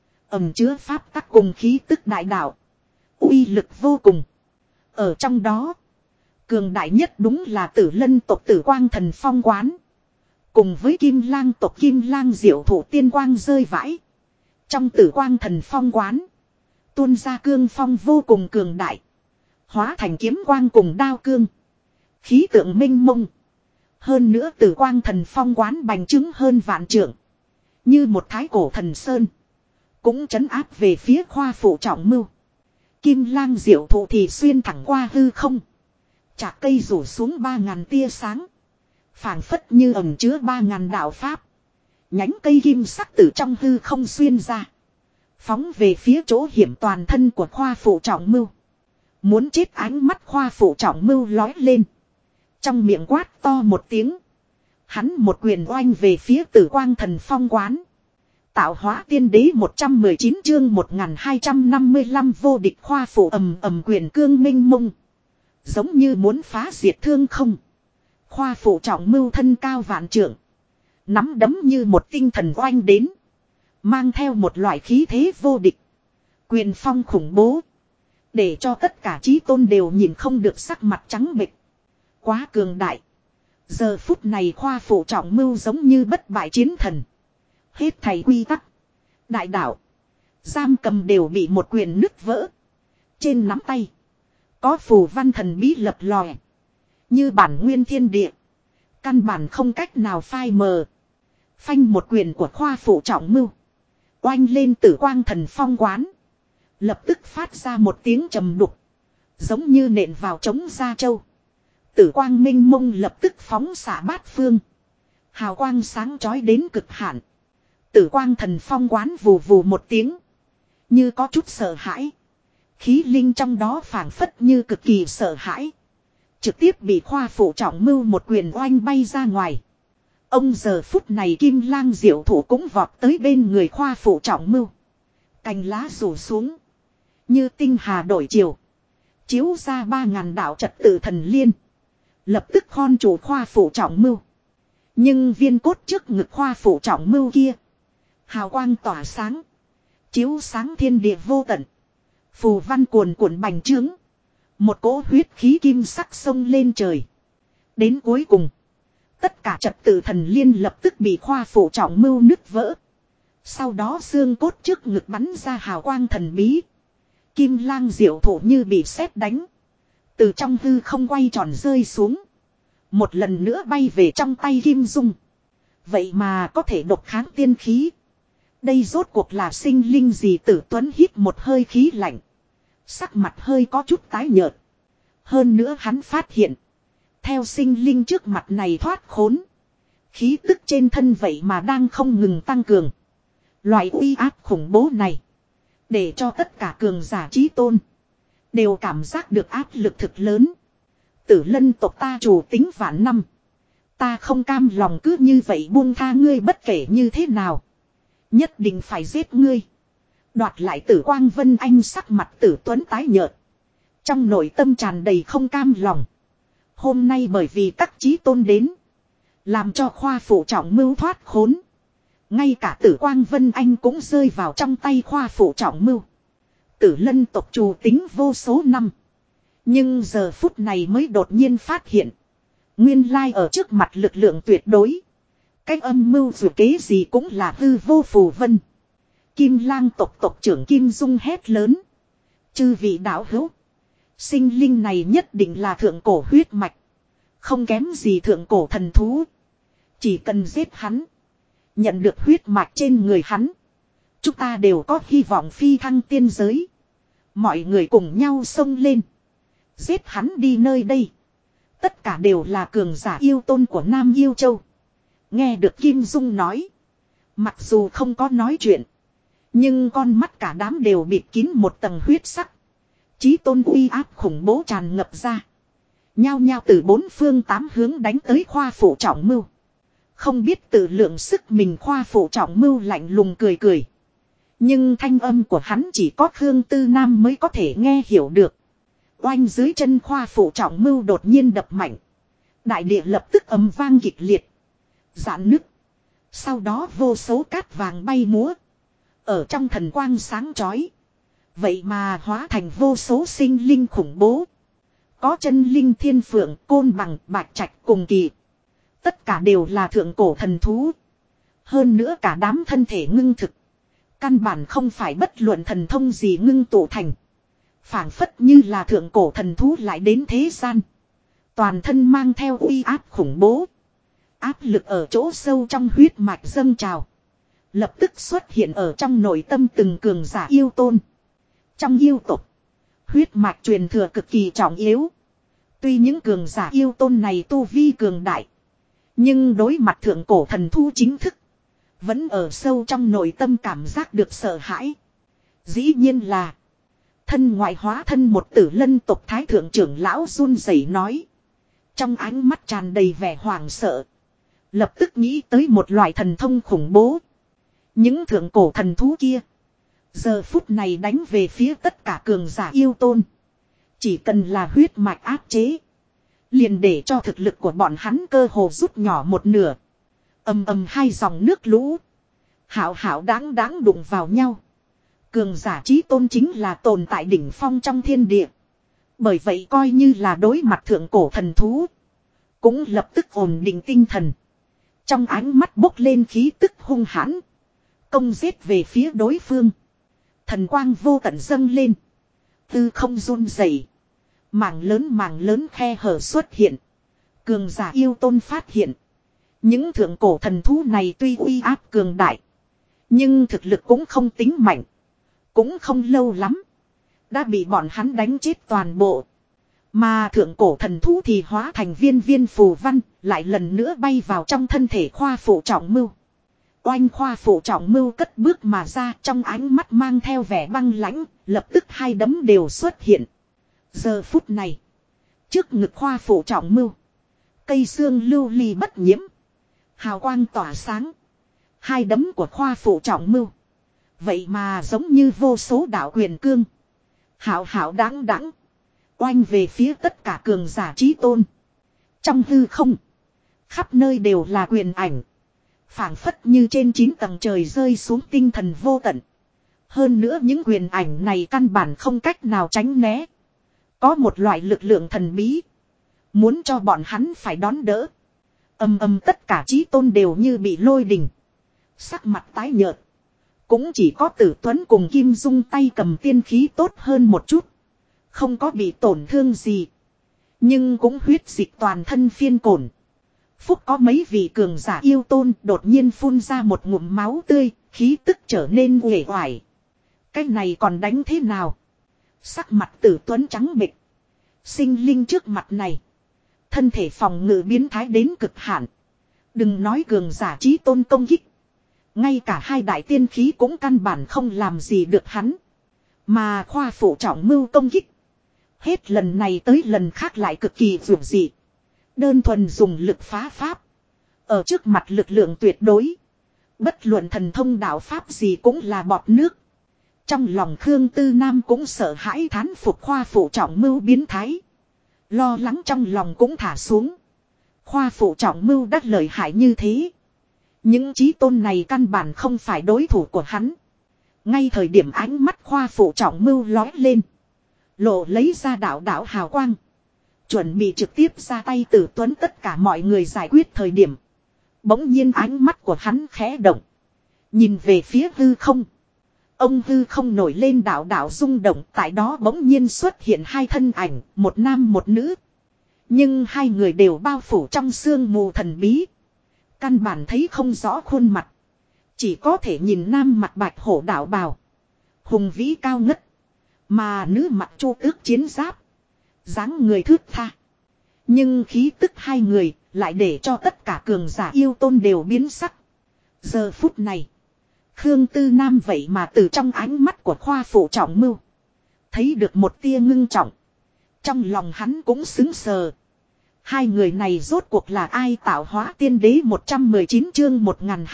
Ẩm chứa pháp tắc cùng khí tức đại đạo. Uy lực vô cùng. Ở trong đó. Cường đại nhất đúng là Tử Lân tộc Tử Quang Thần Phong quán. Cùng với Kim Lang tộc Kim Lang Diệu Thụ Tiên Quang rơi vãi. Trong Tử Quang Thần Phong quán. Tuôn ra cương phong vô cùng cường đại. Hóa thành kiếm quang cùng đao cương. Khí tượng minh mông. Hơn nữa Tử Quang Thần Phong quán bành trướng hơn vạn trượng. Như một thái cổ thần sơn. Cũng trấn áp về phía khoa phụ trọng mưu. Kim Lang Diệu Thụ thì xuyên thẳng qua hư không. Chạc cây rủ xuống 3000 tia sáng. Phảng phất như ẩn chứa 3000 đạo pháp. Nhánh cây kim sắc từ trong hư không xuyên ra. Phóng về phía chỗ hiểm toàn thân của khoa phụ trọng mưu. Muốn chết, ánh mắt khoa phụ trọng mưu lói lên. Trong miệng quát to một tiếng. Hắn một quyền oanh về phía Tử Quang Thần Phong quán. Tạo hóa tiên đế 119 chương 1255 vô địch khoa phụ ầm ầm quyền cương minh mông. Giống như muốn phá diệt thương không. Khoa phụ trọng mưu thân cao vạn trượng. Nắm đấm như một tinh thần oanh đến. Mang theo một loại khí thế vô địch. Quyền phong khủng bố. Để cho tất cả chí tôn đều nhìn không được, sắc mặt trắng bệch. Quá cường đại. Giờ phút này khoa phụ trọng mưu giống như bất bại chiến thần. Hết thầy quy tắc. Đại đạo. Giam cầm đều bị một quyền nứt vỡ. Trên nắm tay. Có phù văn thần bí lập lòe. Như bản nguyên thiên địa. Căn bản không cách nào phai mờ. Phanh một quyền của khoa phụ trọng mưu. Oanh lên Tử Quang Thần Phong quán. Lập tức phát ra một tiếng trầm đục. Giống như nện vào trống da trâu. Tử quang minh mông lập tức phóng xạ bát phương. Hào quang sáng chói đến cực hạn. Tử Quang Thần Phong quán vù vù một tiếng. Như có chút sợ hãi. Khí linh trong đó phảng phất như cực kỳ sợ hãi. Trực tiếp bị khoa phụ trọng mưu một quyền oanh bay ra ngoài. Ông giờ phút này Kim Lang Diệu Thụ cũng vọt tới bên người khoa phụ trọng mưu. Cành lá rủ xuống. Như tinh hà đổi chiều. Chiếu ra 3000 đạo trật tự thần liên. Lập tức khon chủ khoa phụ trọng mưu. Nhưng viên cốt trước ngực khoa phụ trọng mưu kia. Hào quang tỏa sáng. Chiếu sáng thiên địa vô tận. Phù văn cuồn cuộn bành trướng. Một cỗ huyết khí kim sắc sông lên trời. Đến cuối cùng. Tất cả trật tự thần liên lập tức bị khoa phụ trọng mưu nứt vỡ. Sau đó xương cốt trước ngực bắn ra hào quang thần bí. Kim Lang Diệu Thụ như bị sét đánh. Từ trong hư không quay tròn rơi xuống. Một lần nữa bay về trong tay Kim Dung. Vậy mà có thể độc kháng tiên khí. Đây rốt cuộc là sinh linh gì? Tử Tuấn hít một hơi khí lạnh. Sắc mặt hơi có chút tái nhợt. Hơn nữa hắn phát hiện. Theo sinh linh trước mặt này thoát khốn. Khí tức trên thân vậy mà đang không ngừng tăng cường. Loại uy áp khủng bố này. Để cho tất cả cường giả chí tôn. Đều cảm giác được áp lực thực lớn. Tử Lân tộc ta chủ tính vạn năm. Ta không cam lòng cứ như vậy buông tha ngươi, bất kể như thế nào. Nhất định phải giết ngươi. Đoạt lại Tử Quang Vân Anh, sắc mặt Tử Tuấn tái nhợt. Trong nội tâm tràn đầy không cam lòng. Hôm nay bởi vì các chí tôn đến. Làm cho khoa phụ trọng mưu thoát khốn. Ngay cả Tử Quang Vân Anh cũng rơi vào trong tay Khoa Phụ Trọng Mưu. Tử Lân tộc trù tính vô số năm. Nhưng giờ phút này mới đột nhiên phát hiện. Nguyên lai ở trước mặt lực lượng tuyệt đối. Cái âm mưu dù kế gì cũng là hư vô phù vân. Kim Lang tộc tộc trưởng Kim Dung hét lớn. Chư vị đạo hữu. Sinh linh này nhất định là thượng cổ huyết mạch. Không kém gì thượng cổ thần thú. Chỉ cần giết hắn. Nhận được huyết mạch trên người hắn. Chúng ta đều có hy vọng phi thăng tiên giới. Mọi người cùng nhau xông lên. Giết hắn đi nơi đây. Tất cả đều là cường giả yêu tôn của Nam Yêu Châu. Nghe được Kim Dung nói. Mặc dù không có nói chuyện. Nhưng con mắt cả đám đều bịt kín một tầng huyết sắc. Chí tôn uy áp khủng bố tràn ngập ra. Nhao nhao từ bốn phương tám hướng đánh tới Khoa Phụ Trọng Mưu. Không biết tự lượng sức mình Khoa Phụ Trọng Mưu lạnh lùng cười cười. Nhưng thanh âm của hắn chỉ có Khương Tư Nam mới có thể nghe hiểu được. Oanh dưới chân Khoa Phụ Trọng Mưu đột nhiên đập mạnh. Đại địa lập tức ầm vang kịch liệt. Rạn nứt. Sau đó vô số cát vàng bay múa. Ở trong thần quang sáng chói. Vậy mà hóa thành vô số sinh linh khủng bố. Có chân linh thiên phượng, côn bằng, bạch trạch cùng kỳ. Tất cả đều là thượng cổ thần thú. Hơn nữa cả đám thân thể ngưng thực. Căn bản không phải bất luận thần thông gì ngưng tụ thành. Phảng phất như là thượng cổ thần thú lại đến thế gian. Toàn thân mang theo uy áp khủng bố. Áp lực ở chỗ sâu trong huyết mạch dâng trào. Lập tức xuất hiện ở trong nội tâm từng cường giả yêu tôn. Trong yêu tộc, huyết mạch truyền thừa cực kỳ trọng yếu. Tuy những cường giả yêu tôn này tu vi cường đại. Nhưng đối mặt thượng cổ thần thú chính thức. Vẫn ở sâu trong nội tâm cảm giác được sợ hãi. Dĩ nhiên là. Thân ngoại hóa thân một Tử Lân tộc thái thượng trưởng lão run rẩy nói. Trong ánh mắt tràn đầy vẻ hoảng sợ. Lập tức nghĩ tới một loại thần thông khủng bố. Những thượng cổ thần thú kia. Giờ phút này đánh về phía tất cả cường giả yêu tôn. Chỉ cần là huyết mạch áp chế. Liền để cho thực lực của bọn hắn cơ hồ rút nhỏ một nửa. Ầm ầm hai dòng nước lũ. Hảo hảo đáng đáng đụng vào nhau. Cường giả chí tôn chính là tồn tại đỉnh phong trong thiên địa. Bởi vậy coi như là đối mặt thượng cổ thần thú. Cũng lập tức ổn định tinh thần. Trong ánh mắt bốc lên khí tức hung hãn. Công giết về phía đối phương. Thần quang vô tận dâng lên. Tư không run rẩy. Mảng lớn khe hở xuất hiện. Cường giả yêu tôn phát hiện. Những thượng cổ thần thú này tuy uy áp cường đại. Nhưng thực lực cũng không tính mạnh. Cũng không lâu lắm. Đã bị bọn hắn đánh chết toàn bộ. Mà thượng cổ thần thú thì hóa thành viên viên phù văn. Lại lần nữa bay vào trong thân thể Khoa Phụ Trọng Mưu. Oanh Khoa Phụ Trọng Mưu cất bước mà ra, trong ánh mắt mang theo vẻ băng lãnh. Lập tức hai đấm đều xuất hiện. Giờ phút này. Trước ngực Khoa Phụ Trọng Mưu. Cây xương lưu ly bất nhiễm. Hào quang tỏa sáng. Hai đấm của Khoa Phụ Trọng Mưu. Vậy mà giống như vô số đạo quyền cương. Hảo hảo đáng đáng. Oanh về phía tất cả cường giả chí tôn. Trong hư không. Khắp nơi đều là quyền ảnh. Phảng phất như trên 9 tầng trời rơi xuống tinh thần vô tận. Hơn nữa những quyền ảnh này căn bản không cách nào tránh né. Có một loại lực lượng thần bí. Muốn cho bọn hắn phải đón đỡ. Ầm ầm tất cả chí tôn đều như bị lôi đình. Sắc mặt tái nhợt. Cũng chỉ có Tử Tuấn cùng Kim Dung tay cầm tiên khí tốt hơn một chút. Không có bị tổn thương gì. Nhưng cũng huyết dịch toàn thân phiên cổn. Phúc có mấy vị cường giả yêu tôn đột nhiên phun ra một ngụm máu tươi. Khí tức trở nên uể oải. Cái này còn đánh thế nào? Sắc mặt Tử Tuấn trắng bệch. Sinh linh trước mặt này. Thân thể phòng ngự biến thái đến cực hạn. Đừng nói cường giả chí tôn công kích. Ngay cả hai đại tiên khí cũng căn bản không làm gì được hắn. Mà Khoa Phụ Trọng Mưu công kích. Hết lần này tới lần khác lại cực kỳ vượt dị. Đơn thuần dùng lực phá pháp. Ở trước mặt lực lượng tuyệt đối. Bất luận thần thông đạo pháp gì cũng là bọt nước. Trong lòng Khương Tư Nam cũng sợ hãi thán phục Khoa Phụ Trọng Mưu biến thái. Lo lắng trong lòng cũng thả xuống. Khoa Phụ Trọng Mưu đắt lợi hại như thế. Những chí tôn này căn bản không phải đối thủ của hắn. Ngay thời điểm ánh mắt khoa phụ trọng mưu lói lên. Lộ lấy ra đạo đạo hào quang. Chuẩn bị trực tiếp ra tay tử tuấn tất cả mọi người giải quyết thời điểm. Bỗng nhiên ánh mắt của hắn khẽ động. Nhìn về phía hư không. Ông hư không nổi lên đạo đạo rung động. Tại đó bỗng nhiên xuất hiện hai thân ảnh. Một nam một nữ. Nhưng hai người đều bao phủ trong sương mù thần bí. Căn bản thấy không rõ khuôn mặt. Chỉ có thể nhìn nam mặt bạch hổ đạo bào. Hùng vĩ cao ngất. Mà nữ mặt chu tước chiến giáp. Dáng người thướt tha. Nhưng khí tức hai người lại để cho tất cả cường giả yêu tôn đều biến sắc. Giờ phút này. Khương Tư Nam vậy mà từ trong ánh mắt của khoa phụ trọng mưu. Thấy được một tia ngưng trọng. Trong lòng hắn cũng xứng sờ. Hai người này rốt cuộc là ai tạo hóa tiên đế 119 chương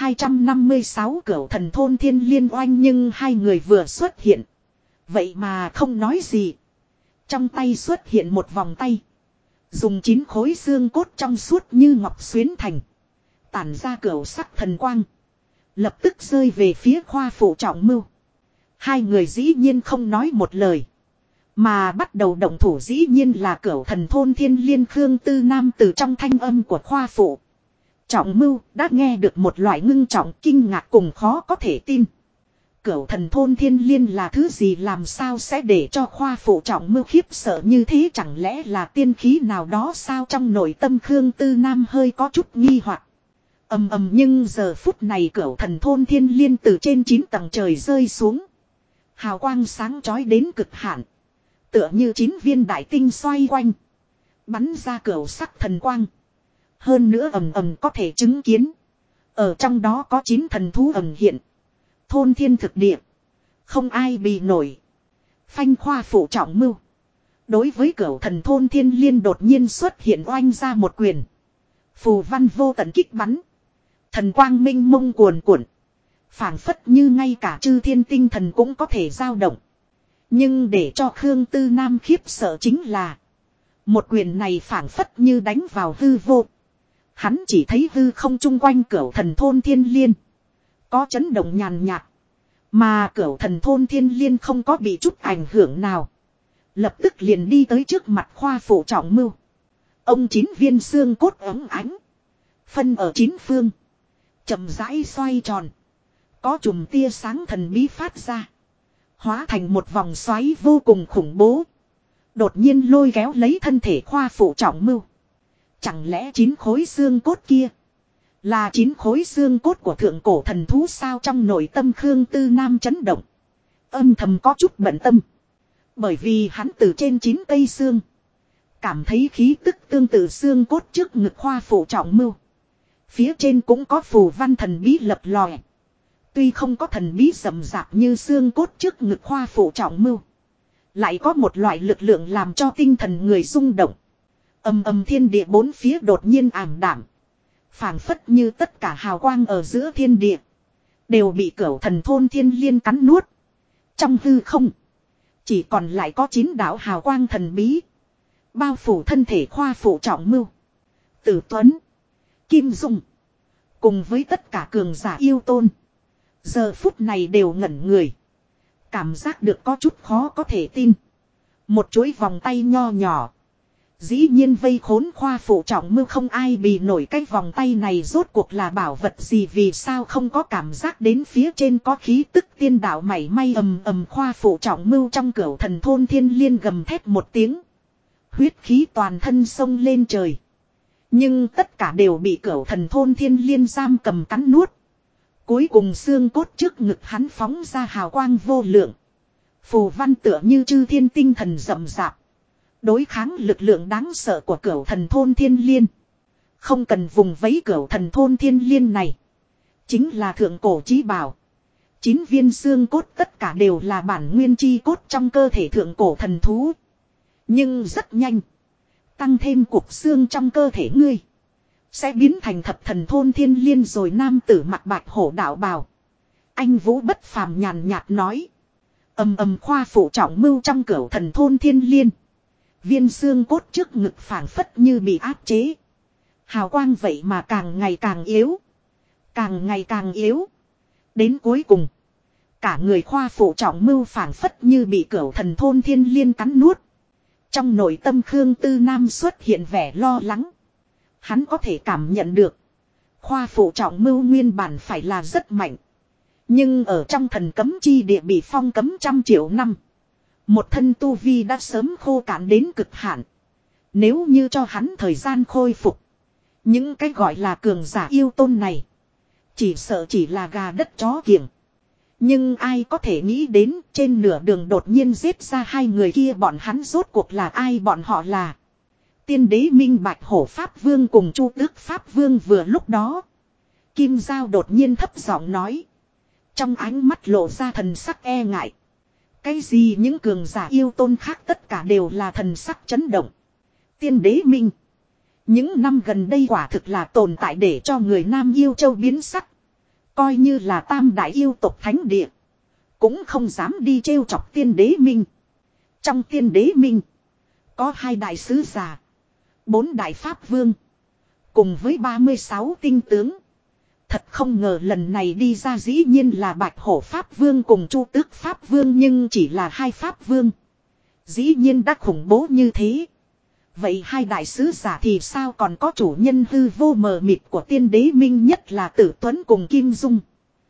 1256 cửu thần thôn thiên liên oanh nhưng hai người vừa xuất hiện. Vậy mà không nói gì. Trong tay xuất hiện một vòng tay. Dùng 9 khối xương cốt trong suốt như ngọc xuyến thành. Tản ra cửu sắc thần quang. Lập tức rơi về phía khoa phụ trọng mưu. Hai người dĩ nhiên không nói một lời. Mà bắt đầu động thủ dĩ nhiên là cửu thần thôn thiên liên Khương Tư Nam từ trong thanh âm của khoa phụ. Trọng mưu đã nghe được một loại ngưng trọng kinh ngạc cùng khó có thể tin. Cửu thần thôn thiên liên là thứ gì làm sao sẽ để cho khoa phụ trọng mưu khiếp sợ như thế chẳng lẽ là tiên khí nào đó sao trong nội tâm Khương Tư Nam hơi có chút nghi hoặc. Ầm nhưng giờ phút này cửu thần thôn thiên liên từ trên 9 tầng trời rơi xuống. Hào quang sáng chói đến cực hạn. Tựa như 9 viên đại tinh xoay quanh. Bắn ra cửu sắc thần quang. Hơn nữa có thể chứng kiến. Ở trong đó có 9 thần thú ẩn hiện. Thôn thiên thực địa. Không ai bị nổi. Phanh khoa phụ trọng mưu. Đối với cửu thần thôn thiên liên đột nhiên xuất hiện oanh ra một quyền. Phù văn vô tận kích bắn. Thần quang minh mông cuồn cuộn. Phảng phất như ngay cả chư thiên tinh thần cũng có thể dao động. Nhưng để cho Khương Tư Nam khiếp sợ chính là. Một quyền này phảng phất như đánh vào hư vô. Hắn chỉ thấy hư không chung quanh cửu thần thôn thiên liên. Có chấn động nhàn nhạt. Mà cửu thần thôn thiên liên không có bị chút ảnh hưởng nào. Lập tức liền đi tới trước mặt khoa phụ trọng mưu. Ông 9 viên xương cốt ấm ánh. Phân ở 9 phương. Chậm rãi xoay tròn. Có chùm tia sáng thần bí phát ra. Hóa thành một vòng xoáy vô cùng khủng bố. Đột nhiên lôi kéo lấy thân thể khoa phụ trọng mưu. Chẳng lẽ 9 khối xương cốt kia là 9 khối xương cốt của thượng cổ thần thú sao trong nội tâm Khương Tư Nam chấn động. Âm thầm có chút bận tâm. Bởi vì hắn từ trên 9 cây xương. Cảm thấy khí tức tương tự xương cốt trước ngực khoa phụ trọng mưu. Phía trên cũng có phù văn thần bí lập lòe. Tuy không có thần bí rậm rạp như xương cốt trước ngực khoa phụ trọng mưu. Lại có một loại lực lượng làm cho tinh thần người rung động. Thiên địa bốn phía đột nhiên ảm đạm. Phảng phất như tất cả hào quang ở giữa thiên địa. Đều bị cửu thần thôn thiên liên cắn nuốt. Trong hư không. Chỉ còn lại có 9 đạo hào quang thần bí. Bao phủ thân thể khoa phụ trọng mưu. Tử Tuấn. Kim Dung. Cùng với tất cả cường giả yêu tôn. Giờ phút này đều ngẩn người. Cảm giác được có chút khó có thể tin. Một chuỗi vòng tay nho nhỏ. Dĩ nhiên vây khốn khoa phụ trọng mưu không ai bị nổi cái vòng tay này rốt cuộc là bảo vật gì vì sao không có cảm giác đến phía trên có khí tức tiên đạo mảy may khoa phụ trọng mưu trong cửu thần thôn thiên liên gầm thét một tiếng. Huyết khí toàn thân sông lên trời. Nhưng tất cả đều bị cửu thần thôn thiên liên giam cầm cắn nuốt. Cuối cùng xương cốt trước ngực hắn phóng ra hào quang vô lượng. Phù văn tựa như chư thiên tinh thần rậm rạp. Đối kháng lực lượng đáng sợ của cửu thần thôn thiên liên. Không cần vùng vẫy cửu thần thôn thiên liên này. Chính là thượng cổ chí bảo. 9 viên xương cốt tất cả đều là bản nguyên chi cốt trong cơ thể thượng cổ thần thú. Nhưng rất nhanh. Tăng thêm cục xương trong cơ thể ngươi. Sẽ biến thành thập thần thôn thiên liên rồi nam tử mặt bạch hổ đạo bào. Anh Vũ bất phàm nhàn nhạt nói. Khoa phụ trọng mưu trong cửu thần thôn thiên liên. Viên xương cốt trước ngực phảng phất như bị áp chế. Hào quang vậy mà càng ngày càng yếu. càng ngày càng yếu. Đến cuối cùng, cả người Khoa Phụ Trọng Mưu phảng phất như bị Cửu Thần Thôn Thiên Liên cắn nuốt. Trong nội tâm Khương Tư Nam xuất hiện vẻ lo lắng. Hắn có thể cảm nhận được, Khoa Phụ Trọng Mưu nguyên bản phải là rất mạnh. Nhưng ở trong thần cấm chi địa bị phong cấm 100 triệu năm. Một thân tu vi đã sớm khô cạn đến cực hạn. Nếu như cho hắn thời gian khôi phục, những cái gọi là cường giả yêu tôn này, chỉ sợ chỉ là gà đất chó kiểng. Nhưng ai có thể nghĩ đến trên nửa đường đột nhiên giết ra hai người kia, bọn hắn rốt cuộc là ai? Bọn họ là Tiên Đế Minh Bạch Hổ Pháp Vương cùng Chu Tước Pháp Vương. Vừa lúc đó, Kim Giao đột nhiên thấp giọng nói, trong ánh mắt lộ ra thần sắc e ngại. Cái gì? Những cường giả yêu tôn khác tất cả đều là thần sắc chấn động. Tiên Đế Minh, những năm gần đây quả thực là tồn tại để cho người Nam Yêu Châu biến sắc. Coi như là tam đại yêu tộc thánh địa, cũng không dám đi trêu chọc Tiên Đế Minh. Trong Tiên Đế Minh, có 2 đại sứ giả, 4 đại pháp vương, cùng với 36 tinh tướng. Thật không ngờ lần này đi ra dĩ nhiên là Bạch Hổ Pháp Vương cùng Chu Tước Pháp Vương, nhưng chỉ là 2 Pháp Vương. Dĩ nhiên đã khủng bố như thế. Vậy 2 đại sứ giả thì sao? Còn có chủ nhân hư vô mờ mịt của Tiên Đế Minh, nhất là Tử Tuấn cùng Kim Dung.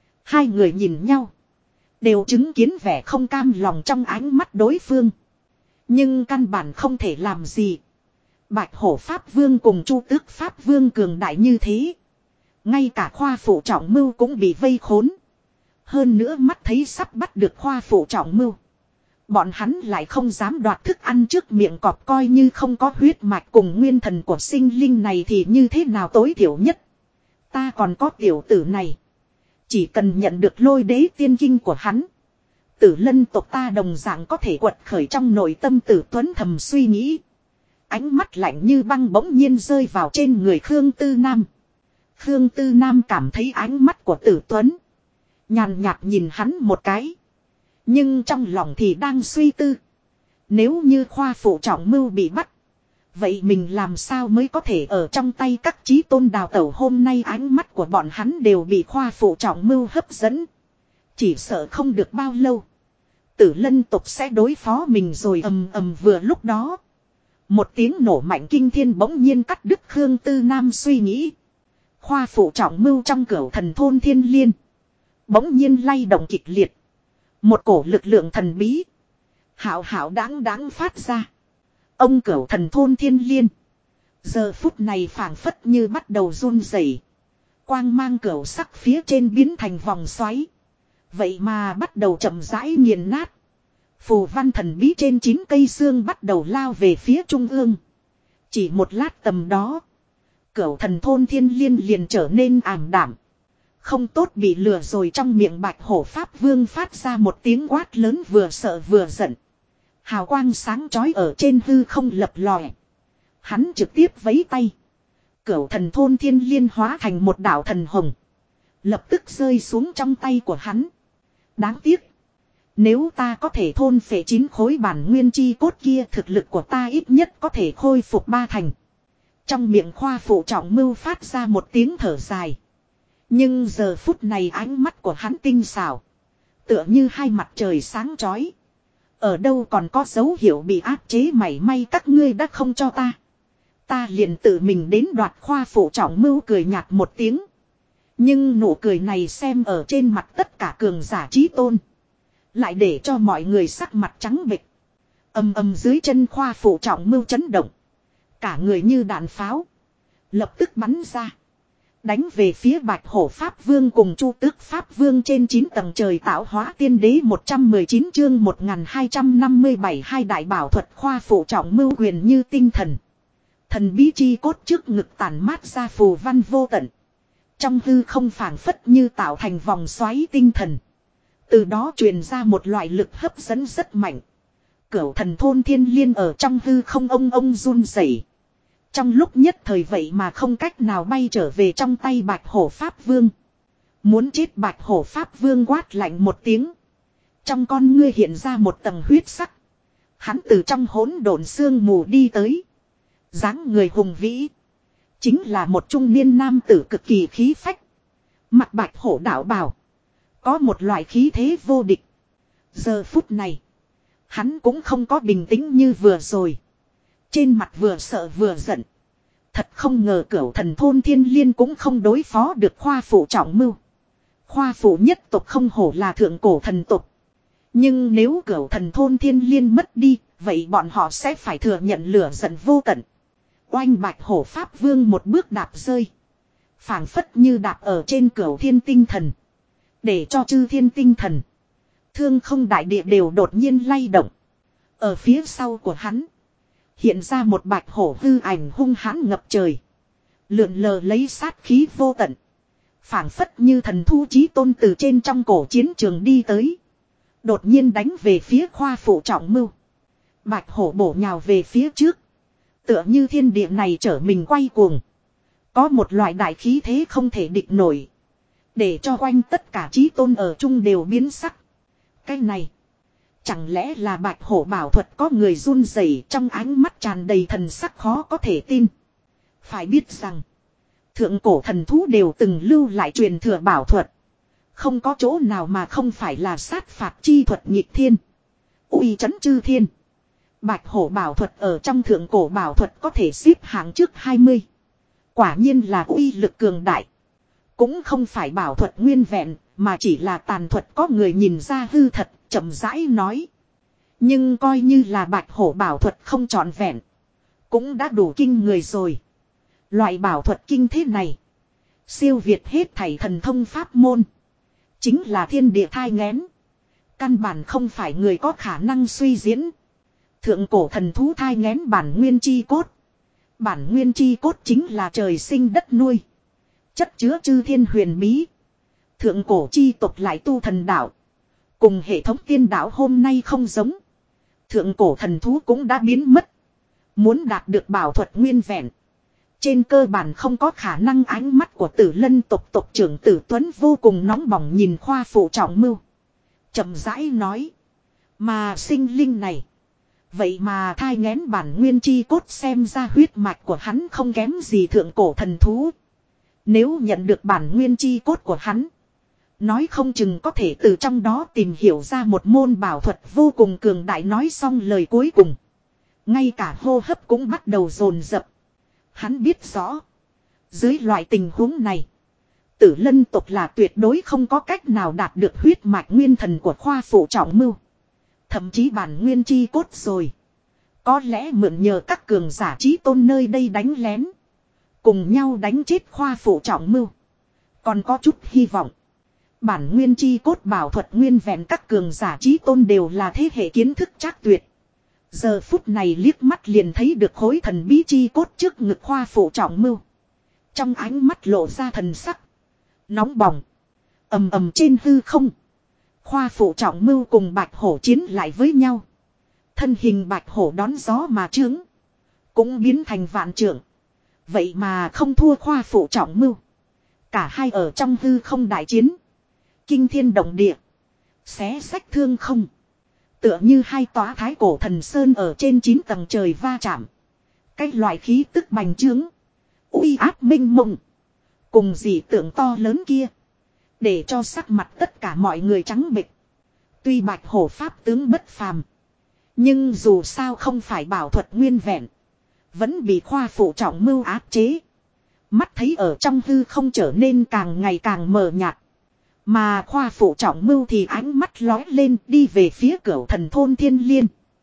2 người nhìn nhau, đều chứng kiến vẻ không cam lòng trong ánh mắt đối phương. Nhưng căn bản không thể làm gì. Bạch Hổ Pháp Vương cùng Chu Tước Pháp Vương cường đại như thế, ngay cả Khoa Phụ Trọng Mưu cũng bị vây khốn. Hơn nữa mắt thấy sắp bắt được Khoa Phụ Trọng Mưu, bọn hắn lại không dám đoạt thức ăn trước miệng cọp. Coi như không có huyết mạch cùng nguyên thần của sinh linh này thì như thế nào? Tối thiểu nhất, ta còn có tiểu tử này. Chỉ cần nhận được Lôi Đế tiên kinh của hắn, Tử Lân tộc ta đồng dạng có thể quật khởi. Trong nội tâm Tử Tuấn thầm suy nghĩ. Ánh mắt lạnh như băng bỗng nhiên rơi vào trên người Khương Tư Nam. Khương Tư Nam cảm thấy ánh mắt của Tử Tuấn, nhàn nhạt nhìn hắn một cái. Nhưng trong lòng thì đang suy tư. Nếu như Khoa Phụ Trọng Mưu bị bắt, vậy mình làm sao mới có thể ở trong tay các chí tôn đào tẩu? Hôm nay ánh mắt của bọn hắn đều bị Khoa Phụ Trọng Mưu hấp dẫn. Chỉ sợ không được bao lâu, Tử Lân tộc sẽ đối phó mình rồi. Ầm ầm. Vừa lúc đó, một tiếng nổ mạnh kinh thiên bỗng nhiên cắt đứt Khương Tư Nam suy nghĩ. Khoa Phụ Trọng Mưu trong Cửu Thần Thôn Thiên Liên bỗng nhiên lay động kịch liệt. Một cổ lực lượng thần bí hạo hạo đáng đáng phát ra. Ông Cửu Thần Thôn Thiên Liên giờ phút này phảng phất như bắt đầu run rẩy. Quang mang cửu sắc phía trên biến thành vòng xoáy, vậy mà bắt đầu chậm rãi nghiền nát. Phù văn thần bí trên 9 cây xương bắt đầu lao về phía trung ương. Chỉ một lát tầm đó, Cửu Thần Thôn Thiên Liên liền trở nên ảm đạm. Không tốt, bị lừa rồi. Trong miệng Bạch Hổ Pháp Vương phát ra một tiếng quát lớn, vừa sợ vừa giận. Hào quang sáng chói ở trên hư không lập lòe. Hắn trực tiếp vẫy tay, Cửu Thần Thôn Thiên Liên hóa thành một đạo thần hồng, lập tức rơi xuống trong tay của hắn. Đáng tiếc, nếu ta có thể thôn phệ 9 khối bản nguyên chi cốt kia, thực lực của ta ít nhất có thể khôi phục 3 thành. Trong miệng Khoa Phụ Trọng Mưu phát ra một tiếng thở dài. Nhưng giờ phút này ánh mắt của hắn tinh xảo, tựa như 2 mặt trời sáng chói. Ở đâu còn có dấu hiệu bị áp chế mảy may. Các ngươi đã không cho ta, ta liền tự mình đến đoạt. Khoa Phụ Trọng Mưu cười nhạt một tiếng. Nhưng nụ cười này xem ở trên mặt tất cả cường giả chí tôn, lại để cho mọi người sắc mặt trắng bệch. Ầm ầm. Dưới chân Khoa Phụ Trọng Mưu chấn động, cả người như đạn pháo, lập tức bắn ra, đánh về phía Bạch Hổ Pháp Vương cùng Chu Tước Pháp Vương trên 9 tầng trời. Tạo hóa tiên đế 119 chương 1257. 2 đại bảo thuật. Khoa Phụ Trọng Mưu quyền như tinh thần. Thần bí chi cốt trước ngực tản mát ra phù văn vô tận. Trong hư không phảng phất như tạo thành vòng xoáy tinh thần. Từ đó truyền ra một loại lực hấp dẫn rất mạnh. Cửu Thần Thôn Thiên Liên ở trong hư không ông run rẩy. Trong lúc nhất thời vậy mà không cách nào bay trở về trong tay Bạch Hổ Pháp Vương. Muốn chết. Bạch Hổ Pháp Vương quát lạnh một tiếng. Trong con ngươi hiện ra một tầng huyết sắc. Hắn từ trong hỗn độn sương mù đi tới. Dáng người hùng vĩ, chính là một trung niên nam tử cực kỳ khí phách. Mặt bạch hổ đạo bào. Có một loại khí thế vô địch. Giờ phút này. Hắn cũng không có bình tĩnh như vừa rồi. Trên mặt vừa sợ vừa giận. Thật không ngờ cửu thần thôn thiên liên cũng không đối phó được khoa phụ trọng mưu. Khoa phụ nhất tộc không hổ là thượng cổ thần tộc. Nhưng nếu cửu thần thôn thiên liên mất đi, vậy bọn họ sẽ phải thừa nhận lửa giận vô tận. Oanh bạch hổ pháp vương một bước đạp rơi. Phảng phất như đạp ở trên cửu thiên tinh thần. Để cho chư thiên tinh thần. Thương không đại địa đều đột nhiên lay động. Ở phía sau của hắn. Hiện ra một bạch hổ hư ảnh hung hãn ngập trời. Lượn lờ lấy sát khí vô tận. Phảng phất như thần thu chí tôn từ trên trong cổ chiến trường đi tới. Đột nhiên đánh về phía khoa phụ trọng mưu. Bạch hổ bổ nhào về phía trước. Tựa như thiên địa này trở mình quay cuồng. Có một loại đại khí thế không thể địch nổi. Để cho quanh tất cả chí tôn ở chung đều biến sắc. Cái này. Chẳng lẽ là bạch hổ bảo thuật có người run rẩy trong ánh mắt tràn đầy thần sắc khó có thể tin. Phải biết rằng. Thượng cổ thần thú đều từng lưu lại truyền thừa bảo thuật. Không có chỗ nào mà không phải là sát phạt chi thuật nghịch thiên. Uy chấn chư thiên. Bạch hổ bảo thuật ở trong thượng cổ bảo thuật có thể xếp hạng trước 20. Quả nhiên là uy lực cường đại. Cũng không phải bảo thuật nguyên vẹn, mà chỉ là tàn thuật có người nhìn ra hư thật, chậm rãi nói. Nhưng coi như là bạch hổ bảo thuật không trọn vẹn. Cũng đã đủ kinh người rồi. Loại bảo thuật kinh thế này. Siêu việt hết thảy thần thông pháp môn. Chính là thiên địa thai nghén. Căn bản không phải người có khả năng suy diễn. Thượng cổ thần thú thai nghén bản nguyên chi cốt. Bản nguyên chi cốt chính là trời sinh đất nuôi. Chất chứa chư thiên huyền bí. Thượng cổ chi tộc lại tu thần đạo. Cùng hệ thống tiên đạo hôm nay không giống. Thượng cổ thần thú cũng đã biến mất. Muốn đạt được bảo thuật nguyên vẹn. Trên cơ bản không có khả năng. Ánh mắt của Tử Lân tộc tộc trưởng Tử Tuấn vô cùng nóng bỏng nhìn khoa phụ trọng mưu. Chậm rãi nói. Mà sinh linh này. Vậy mà thai nghén bản nguyên chi cốt xem ra huyết mạch của hắn không kém gì thượng cổ thần thú. Nếu nhận được bản nguyên chi cốt của hắn. Nói không chừng có thể từ trong đó tìm hiểu ra một môn bảo thuật vô cùng cường đại. Nói xong lời cuối cùng. Ngay cả hô hấp cũng bắt đầu dồn dập. Hắn biết rõ. Dưới loại tình huống này. Tử Lân tộc là tuyệt đối không có cách nào đạt được huyết mạch nguyên thần của khoa phụ trọng mưu. Thậm chí bản nguyên chi cốt rồi. Có lẽ mượn nhờ các cường giả trí tôn nơi đây đánh lén. Cùng nhau đánh chết khoa phụ trọng mưu. Còn có chút hy vọng. Bản nguyên chi cốt bảo thuật nguyên vẹn các cường giả trí tôn đều là thế hệ kiến thức chắc tuyệt. Giờ phút này liếc mắt liền thấy được khối thần bí chi cốt trước ngực khoa phụ trọng mưu. Trong ánh mắt lộ ra thần sắc. Nóng bỏng. Ầm ầm trên hư không. Khoa phụ trọng mưu cùng bạch hổ chiến lại với nhau. Thân hình bạch hổ đón gió mà trướng. Cũng biến thành vạn trượng. Vậy mà không thua khoa phụ trọng mưu. Cả hai ở trong hư không đại chiến. Kinh thiên động địa. Xé sách thương không. Tựa như hai tòa thái cổ thần sơn ở trên 9 tầng trời va chạm. Cái loại khí tức bành trướng. Uy áp minh mộng. Cùng dị tượng to lớn kia. Để cho sắc mặt tất cả mọi người trắng bệch. Tuy bạch hổ pháp tướng bất phàm. Nhưng dù sao không phải bảo thuật nguyên vẹn. Vẫn bị khoa phụ trọng mưu áp chế. Mắt thấy ở trong hư không trở nên càng ngày càng mờ nhạt. Mà khoa phụ trọng mưu thì ánh mắt lói lên đi về phía cửu thần thôn thiên liên.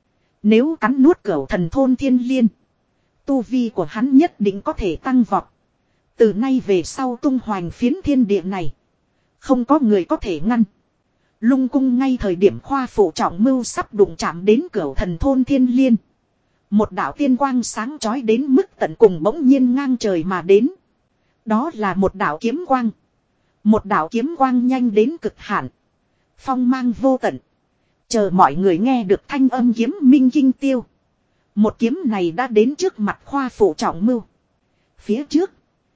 Nếu cắn nuốt cửu thần thôn thiên liên. Tu vi của hắn nhất định có thể tăng vọt. Từ nay về sau tung hoành phiến thiên địa này. Không có người có thể ngăn. Lung cung ngay thời điểm khoa phụ trọng mưu sắp đụng chạm đến cửu thần thôn thiên liên. Một đạo tiên quang sáng chói đến mức tận cùng bỗng nhiên ngang trời mà đến. Đó là một đạo kiếm quang. Một đạo kiếm quang nhanh đến cực hạn. Phong mang vô tận. Chờ mọi người nghe được thanh âm kiếm minh kinh tiêu. Một kiếm này đã đến trước mặt khoa phụ trọng mưu. Phía trước.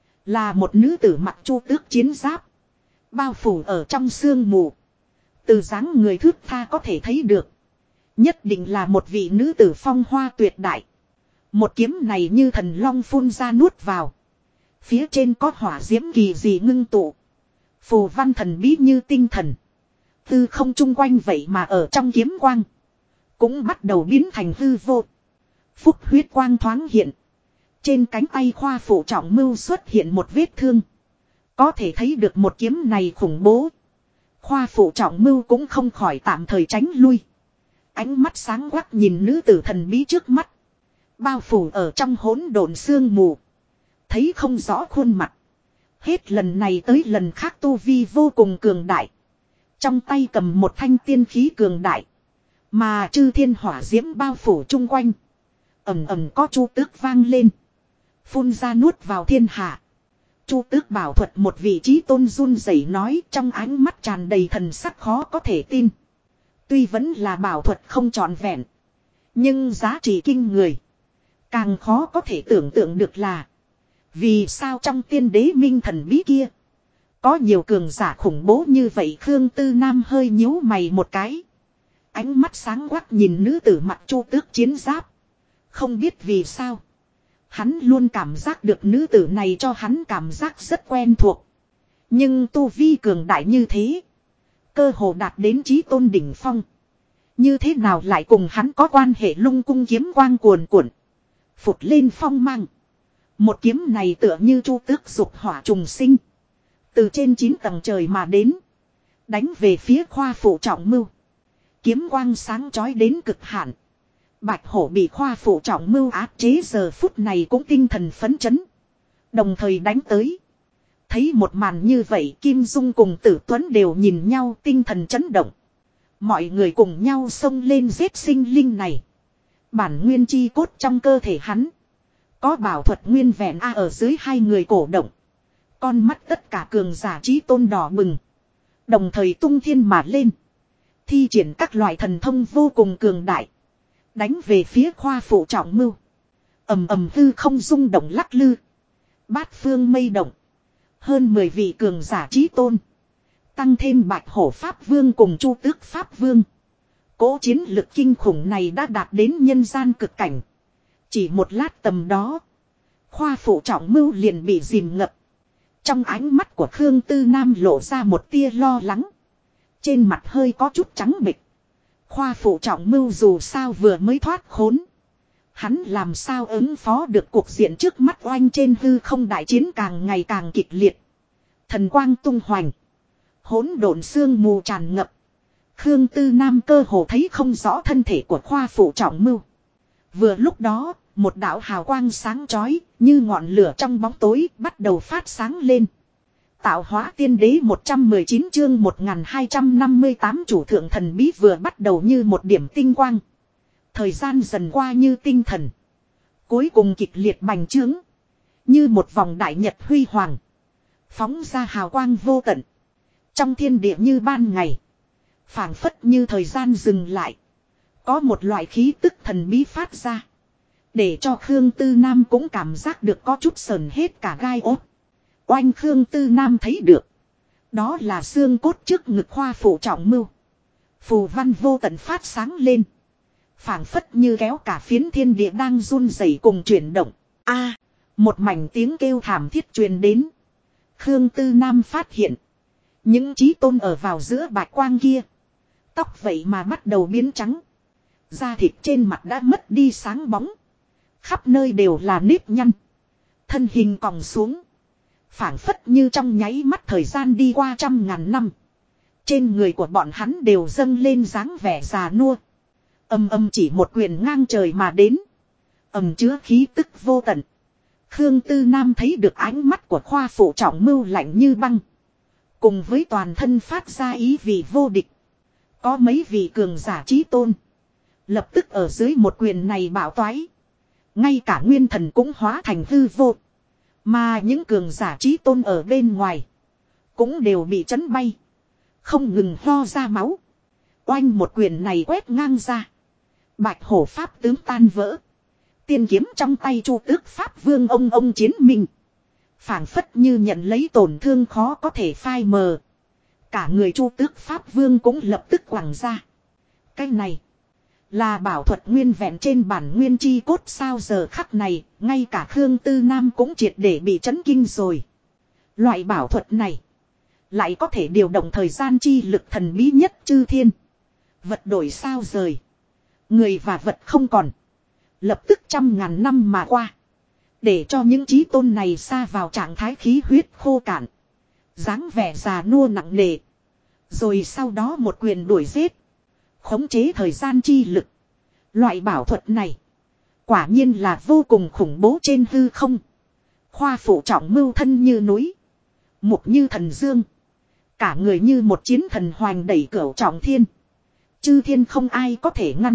Là một nữ tử mặc chu tước chiến giáp. Bao phủ ở trong sương mù. Từ dáng người thướt tha có thể thấy được. Nhất định là một vị nữ tử phong hoa tuyệt đại. Một kiếm này như thần long phun ra nuốt vào. Phía trên có hỏa diễm kỳ dị ngưng tụ. Phù văn thần bí như tinh thần. Hư không chung quanh vậy mà ở trong kiếm quang. Cũng bắt đầu biến thành hư vô. Phúc huyết quang thoáng hiện. Trên cánh tay Khoa Phụ Trọng Mưu xuất hiện một vết thương. Có thể thấy được một kiếm này khủng bố. Khoa Phụ Trọng Mưu cũng không khỏi tạm thời tránh lui. Ánh mắt sáng quắc nhìn nữ tử thần bí trước mắt. Bao phủ ở trong hỗn độn sương mù. Thấy không rõ khuôn mặt. Hết lần này tới lần khác tu vi vô cùng cường đại. Trong tay cầm một thanh tiên khí cường đại. Mà chư thiên hỏa diễm bao phủ chung quanh. Ầm ầm có chu tước vang lên. Phun ra nuốt vào thiên hạ. Chu tước bảo thuật một vị trí tôn run rẩy nói trong ánh mắt tràn đầy thần sắc khó có thể tin. Tuy vẫn là bảo thuật không trọn vẹn. Nhưng giá trị kinh người. Càng khó có thể tưởng tượng được là. Vì sao trong tiên đế minh thần bí kia. Có nhiều cường giả khủng bố như vậy. Khương Tư Nam hơi nhíu mày một cái. Ánh mắt sáng quắc nhìn nữ tử mặc chu tước chiến giáp. Không biết vì sao. Hắn luôn cảm giác được nữ tử này cho hắn cảm giác rất quen thuộc. Nhưng tu vi cường đại như thế. Cơ hồ đạt đến chí tôn đỉnh phong. Như thế nào lại cùng hắn có quan hệ lung cung kiếm quang cuồn cuộn. Phụt lên phong mang. Một kiếm này tựa như chu tước dục hỏa trùng sinh. Từ trên 9 tầng trời mà đến. Đánh về phía Khoa Phụ Trọng Mưu. Kiếm quang sáng chói đến cực hạn. Bạch hổ bị Khoa Phụ Trọng Mưu áp chế giờ phút này cũng tinh thần phấn chấn. Đồng thời đánh tới. Thấy một màn như vậy Kim Dung cùng Tử Tuấn đều nhìn nhau tinh thần chấn động. Mọi người cùng nhau xông lên giết sinh linh này. Bản nguyên chi cốt trong cơ thể hắn. Có bảo thuật nguyên vẹn ở dưới hai người cổ động. Con mắt tất cả cường giả trí tôn đỏ bừng. Đồng thời tung thiên mà lên. Thi triển các loại thần thông vô cùng cường đại. Đánh về phía Khoa Phụ Trọng Mưu. Ầm ầm hư không rung động lắc lư. Bát phương mây động. Hơn 10 vị cường giả trí tôn. Tăng thêm Bạch Hổ Pháp Vương cùng Chu Tước Pháp Vương. Cỗ chiến lực kinh khủng này đã đạt đến nhân gian cực cảnh. Chỉ một lát tầm đó. Khoa Phụ Trọng Mưu liền bị dìm ngập. Trong ánh mắt của Khương Tư Nam lộ ra một tia lo lắng. Trên mặt hơi có chút trắng bệch. Khoa Phụ Trọng Mưu dù sao vừa mới thoát khốn. Hắn làm sao ứng phó được cuộc diện trước mắt oanh trên hư không đại chiến càng ngày càng kịch liệt. Thần quang tung hoành. Hỗn độn sương mù tràn ngập. Khương Tư Nam cơ hồ thấy không rõ thân thể của Khoa Phụ Trọng Mưu. Vừa lúc đó, một đạo hào quang sáng chói như ngọn lửa trong bóng tối bắt đầu phát sáng lên. Tạo hóa tiên đế 119 chương 1258 chủ thượng thần bí vừa bắt đầu như một điểm tinh quang. Thời gian dần qua như tinh thần. Cuối cùng kịch liệt bành trướng. Như một vòng đại nhật huy hoàng. Phóng ra hào quang vô tận. Trong thiên địa như ban ngày. Phảng phất như thời gian dừng lại. Có một loại khí tức thần bí phát ra. Để cho Khương Tư Nam cũng cảm giác được có chút sờn hết cả gai ốt. Oanh Khương Tư Nam thấy được. Đó là xương cốt trước ngực Khoa Phụ Trọng Mưu. Phù văn vô tận phát sáng lên. Phảng phất như kéo cả phiến thiên địa đang run rẩy cùng chuyển động. Một mảnh tiếng kêu thảm thiết truyền đến. Khương Tư Nam phát hiện. Những chí tôn ở vào giữa bạch quang kia. Tóc vậy mà bắt đầu biến trắng. Da thịt trên mặt đã mất đi sáng bóng. Khắp nơi đều là nếp nhăn. Thân hình còng xuống. Phảng phất như trong nháy mắt thời gian đi qua 100.000 năm. Trên người của bọn hắn đều dâng lên dáng vẻ già nua. Âm chỉ một quyền ngang trời mà đến. Chứa khí tức vô tận. Khương Tư Nam thấy được ánh mắt của Khoa Phụ Trọng Mưu lạnh như băng. Cùng với toàn thân phát ra ý vị vô địch. Có mấy vị cường giả chí tôn. Lập tức ở dưới một quyền này bảo toái. Ngay cả nguyên thần cũng hóa thành hư vô. Mà những cường giả chí tôn ở bên ngoài. Cũng đều bị chấn bay. Không ngừng ho ra máu. Oanh một quyền này quét ngang ra. Bạch Hổ Pháp tướng tan vỡ. Tiên kiếm trong tay Chu Tước Pháp Vương ông chiến minh. Phảng phất như nhận lấy tổn thương khó có thể phai mờ. Cả người Chu Tước Pháp Vương cũng lập tức quẳng ra. Cái này là bảo thuật nguyên vẹn trên bản nguyên chi cốt sao giờ khắc này, ngay cả Khương Tư Nam cũng triệt để bị chấn kinh rồi. Loại bảo thuật này Lại có thể điều động thời gian chi lực thần bí nhất chư thiên. Vật đổi sao rời. Người và vật không còn. Lập tức 100.000 năm mà qua. Để cho những chí tôn này xa vào trạng thái khí huyết khô cạn. Dáng vẻ già nua nặng nề. Rồi sau đó một quyền đuổi giết. Khống chế thời gian chi lực. Loại bảo thuật này. Quả nhiên là vô cùng khủng bố trên hư không. Khoa phụ trọng mưu thân như núi. Mục như thần dương. Cả người như một chiến thần hoành đẩy cửu trọng thiên. Chư thiên không ai có thể ngăn.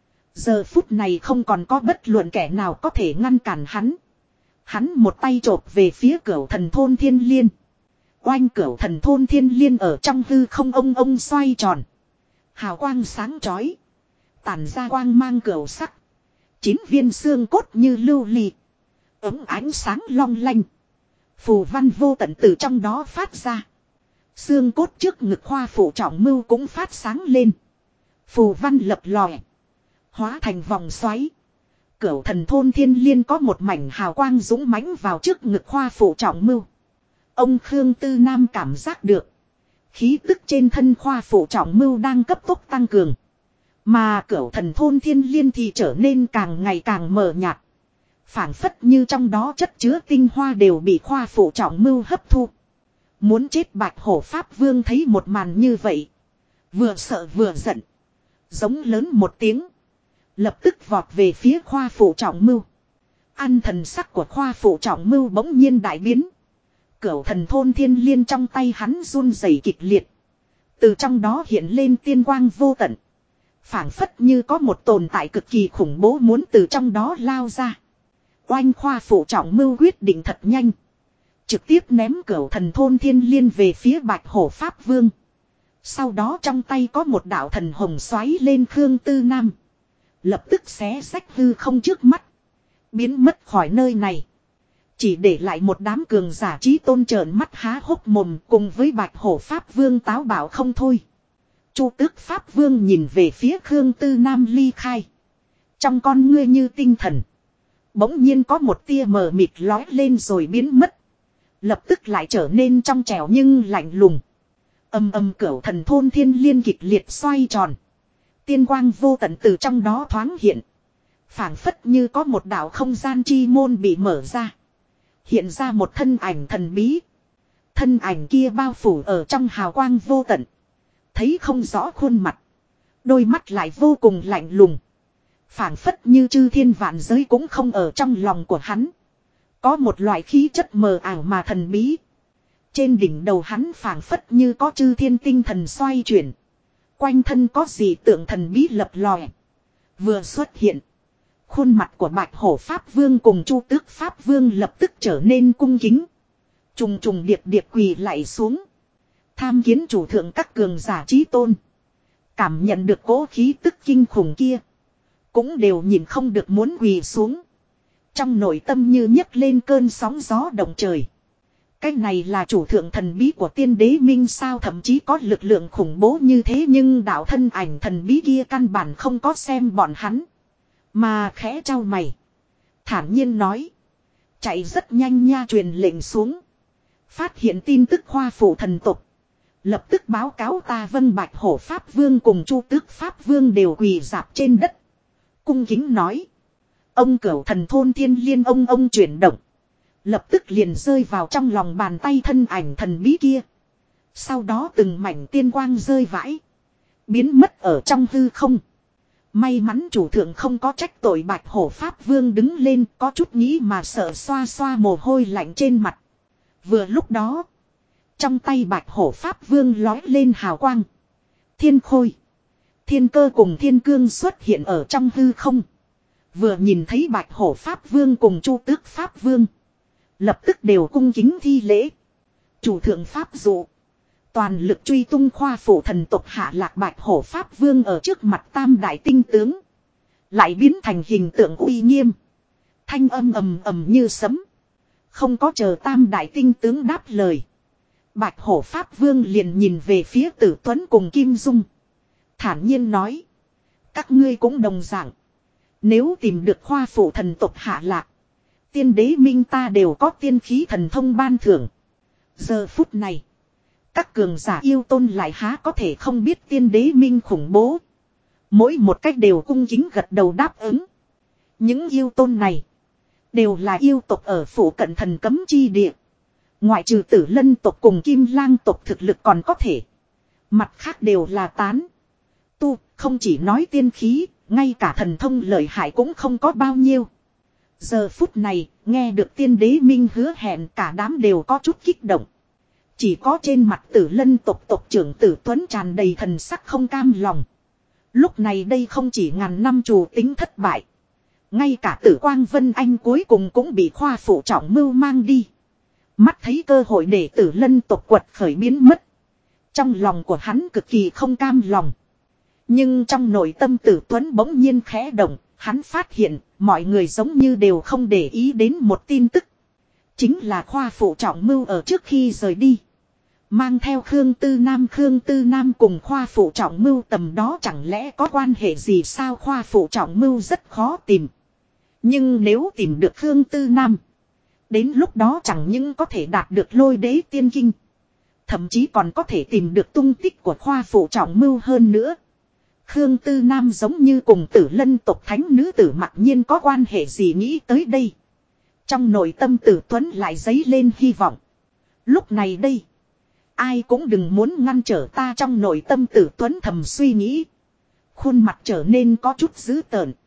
Giờ phút này không còn có bất luận kẻ nào có thể ngăn cản hắn. Hắn một tay chộp về phía cửu thần thôn thiên liên. Oanh cửu thần thôn thiên liên ở trong hư không ông xoay tròn. Hào quang sáng chói. Tản ra quang mang cửu sắc. 9 viên xương cốt như lưu ly. Ấm ánh sáng long lanh. Phù văn vô tận từ trong đó phát ra. Xương cốt trước ngực khoa phụ trọng mưu cũng phát sáng lên. Phù văn lập lòe. Hóa thành vòng xoáy. Cửu thần thôn thiên liên có một mảnh hào quang dũng mãnh vào trước ngực khoa phụ trọng mưu. Ông Khương Tư Nam cảm giác được. Khí tức trên thân khoa phụ trọng mưu đang cấp tốc tăng cường. Mà cửu thần thôn thiên liên thì trở nên càng ngày càng mờ nhạt. Phảng phất như trong đó chất chứa tinh hoa đều bị khoa phụ trọng mưu hấp thu. Muốn chết Bạch Hổ Pháp Vương thấy một màn như vậy. Vừa sợ vừa giận. Giống lớn một tiếng. Lập tức vọt về phía khoa phụ trọng mưu. Ăn thần sắc của khoa phụ trọng mưu bỗng nhiên đại biến. Cửu thần thôn thiên liên trong tay hắn run rẩy kịch liệt. Từ trong đó hiện lên tiên quang vô tận. Phảng phất như có một tồn tại cực kỳ khủng bố muốn từ trong đó lao ra. Oanh khoa phụ trọng mưu quyết định thật nhanh. Trực tiếp ném cửu thần thôn thiên liên về phía Bạch Hổ Pháp Vương. Sau đó trong tay có một đạo thần hồng xoáy lên Khương Tư Nam. Lập tức xé rách hư không trước mắt. Biến mất khỏi nơi này. Chỉ để lại một đám cường giả chí tôn trợn mắt há hốc mồm cùng với Bạch Hổ Pháp Vương táo bạo không thôi. Chu Tước Pháp Vương nhìn về phía Khương Tư Nam ly khai. Trong con ngươi như tinh thần. Bỗng nhiên có một tia mờ mịt lói lên rồi biến mất. Lập tức lại trở nên trong trẻo nhưng lạnh lùng. Cửu thần thôn thiên liên kịch liệt xoay tròn. Tiên quang vô tận từ trong đó thoáng hiện. Phảng phất như có một đạo không gian chi môn bị mở ra. Hiện ra một thân ảnh thần bí. Thân ảnh kia bao phủ ở trong hào quang vô tận. Thấy không rõ khuôn mặt. Đôi mắt lại vô cùng lạnh lùng. Phảng phất như chư thiên vạn giới cũng không ở trong lòng của hắn. Có một loại khí chất mờ ảo mà thần bí. Trên đỉnh đầu hắn phảng phất như có chư thiên tinh thần xoay chuyển. Quanh thân có dị tượng thần bí lập lòe. Vừa xuất hiện. Khuôn mặt của Bạch Hổ Pháp Vương cùng Chu Tước Pháp Vương lập tức trở nên cung kính. Trùng trùng điệp điệp quỳ lạy xuống. Tham kiến chủ thượng các cường giả chí tôn. Cảm nhận được cỗ khí tức kinh khủng kia. Cũng đều nhìn không được muốn quỳ xuống. Trong nội tâm như nhấc lên cơn sóng gió động trời. Cái này là chủ thượng thần bí của tiên đế minh sao, thậm chí có lực lượng khủng bố như thế nhưng đạo thân ảnh thần bí kia căn bản không có xem bọn hắn. Mà khẽ trao mày. Thản nhiên nói. Chạy rất nhanh nha, truyền lệnh xuống. Phát hiện tin tức khoa phụ thần tục. Lập tức báo cáo ta. Vân. Bạch Hổ Pháp Vương cùng Chu Tước Pháp Vương đều quỳ rạp trên đất. Cung kính nói. Ông cửu thần thôn thiên liên ông chuyển động. Lập tức liền rơi vào trong lòng bàn tay thân ảnh thần bí kia. Sau đó từng mảnh tiên quang rơi vãi. Biến mất ở trong hư không. May mắn chủ thượng không có trách tội. Bạch Hổ Pháp Vương đứng lên có chút nghĩ mà sợ, xoa xoa mồ hôi lạnh trên mặt. Vừa lúc đó. Trong tay Bạch Hổ Pháp Vương lói lên hào quang. Thiên khôi. Thiên cơ cùng thiên cương xuất hiện ở trong hư không. Vừa nhìn thấy Bạch Hổ Pháp Vương cùng Chu Tước Pháp Vương. Lập tức đều cung kính thi lễ. Chủ thượng Pháp dụ. Toàn lực truy tung khoa phụ thần tộc hạ lạc. Bạch Hổ Pháp Vương ở trước mặt tam đại tinh tướng. Lại biến thành hình tượng uy nghiêm. Thanh âm ầm như sấm. Không có chờ tam đại tinh tướng đáp lời. Bạch Hổ Pháp Vương liền nhìn về phía Tử Tuấn cùng Kim Dung. Thản nhiên nói. Các ngươi cũng đồng dạng. Nếu tìm được khoa phụ thần tộc hạ lạc. Tiên đế minh ta đều có tiên khí thần thông ban thưởng. Giờ phút này. Các cường giả yêu tôn lại há có thể không biết tiên đế minh khủng bố. Mỗi một cách đều cung kính gật đầu đáp ứng. Những yêu tôn này đều là yêu tộc ở phủ cận thần cấm chi địa. Ngoại trừ Tử Lân tộc cùng Kim Lang tộc thực lực còn có thể. Mặt khác đều là tán. Tu, không chỉ nói tiên khí, ngay cả thần thông lợi hại cũng không có bao nhiêu. Giờ phút này, nghe được tiên đế minh hứa hẹn cả đám đều có chút kích động. Chỉ có trên mặt Tử Lân tộc tộc trưởng Tử Tuấn tràn đầy thần sắc không cam lòng. Lúc này đây không chỉ ngàn năm chủ tính thất bại. Ngay cả Tử Quang Vân Anh cuối cùng cũng bị khoa phụ trọng mưu mang đi. Mắt thấy cơ hội để Tử Lân tộc quật khởi biến mất. Trong lòng của hắn cực kỳ không cam lòng. Nhưng trong nội tâm Tử Tuấn bỗng nhiên khẽ động, hắn phát hiện mọi người giống như đều không để ý đến một tin tức. Chính là khoa phụ trọng mưu ở trước khi rời đi. Mang theo Khương Tư Nam cùng khoa phụ trọng mưu tầm đó chẳng lẽ có quan hệ gì sao? Khoa phụ trọng mưu rất khó tìm. Nhưng nếu tìm được Khương Tư Nam, đến lúc đó chẳng những có thể đạt được Lôi Đế Tiên Kinh, thậm chí còn có thể tìm được tung tích của khoa phụ trọng mưu hơn nữa. Khương Tư Nam giống như cùng Tử Lân tộc thánh nữ Tử Mặc Nhiên có quan hệ gì? Nghĩ tới đây, trong nội tâm Tử Tuấn lại dấy lên hy vọng. Lúc này đây, ai cũng đừng muốn ngăn trở ta, trong nội tâm Tử Tuấn thầm suy nghĩ. Khuôn mặt trở nên có chút dữ tợn.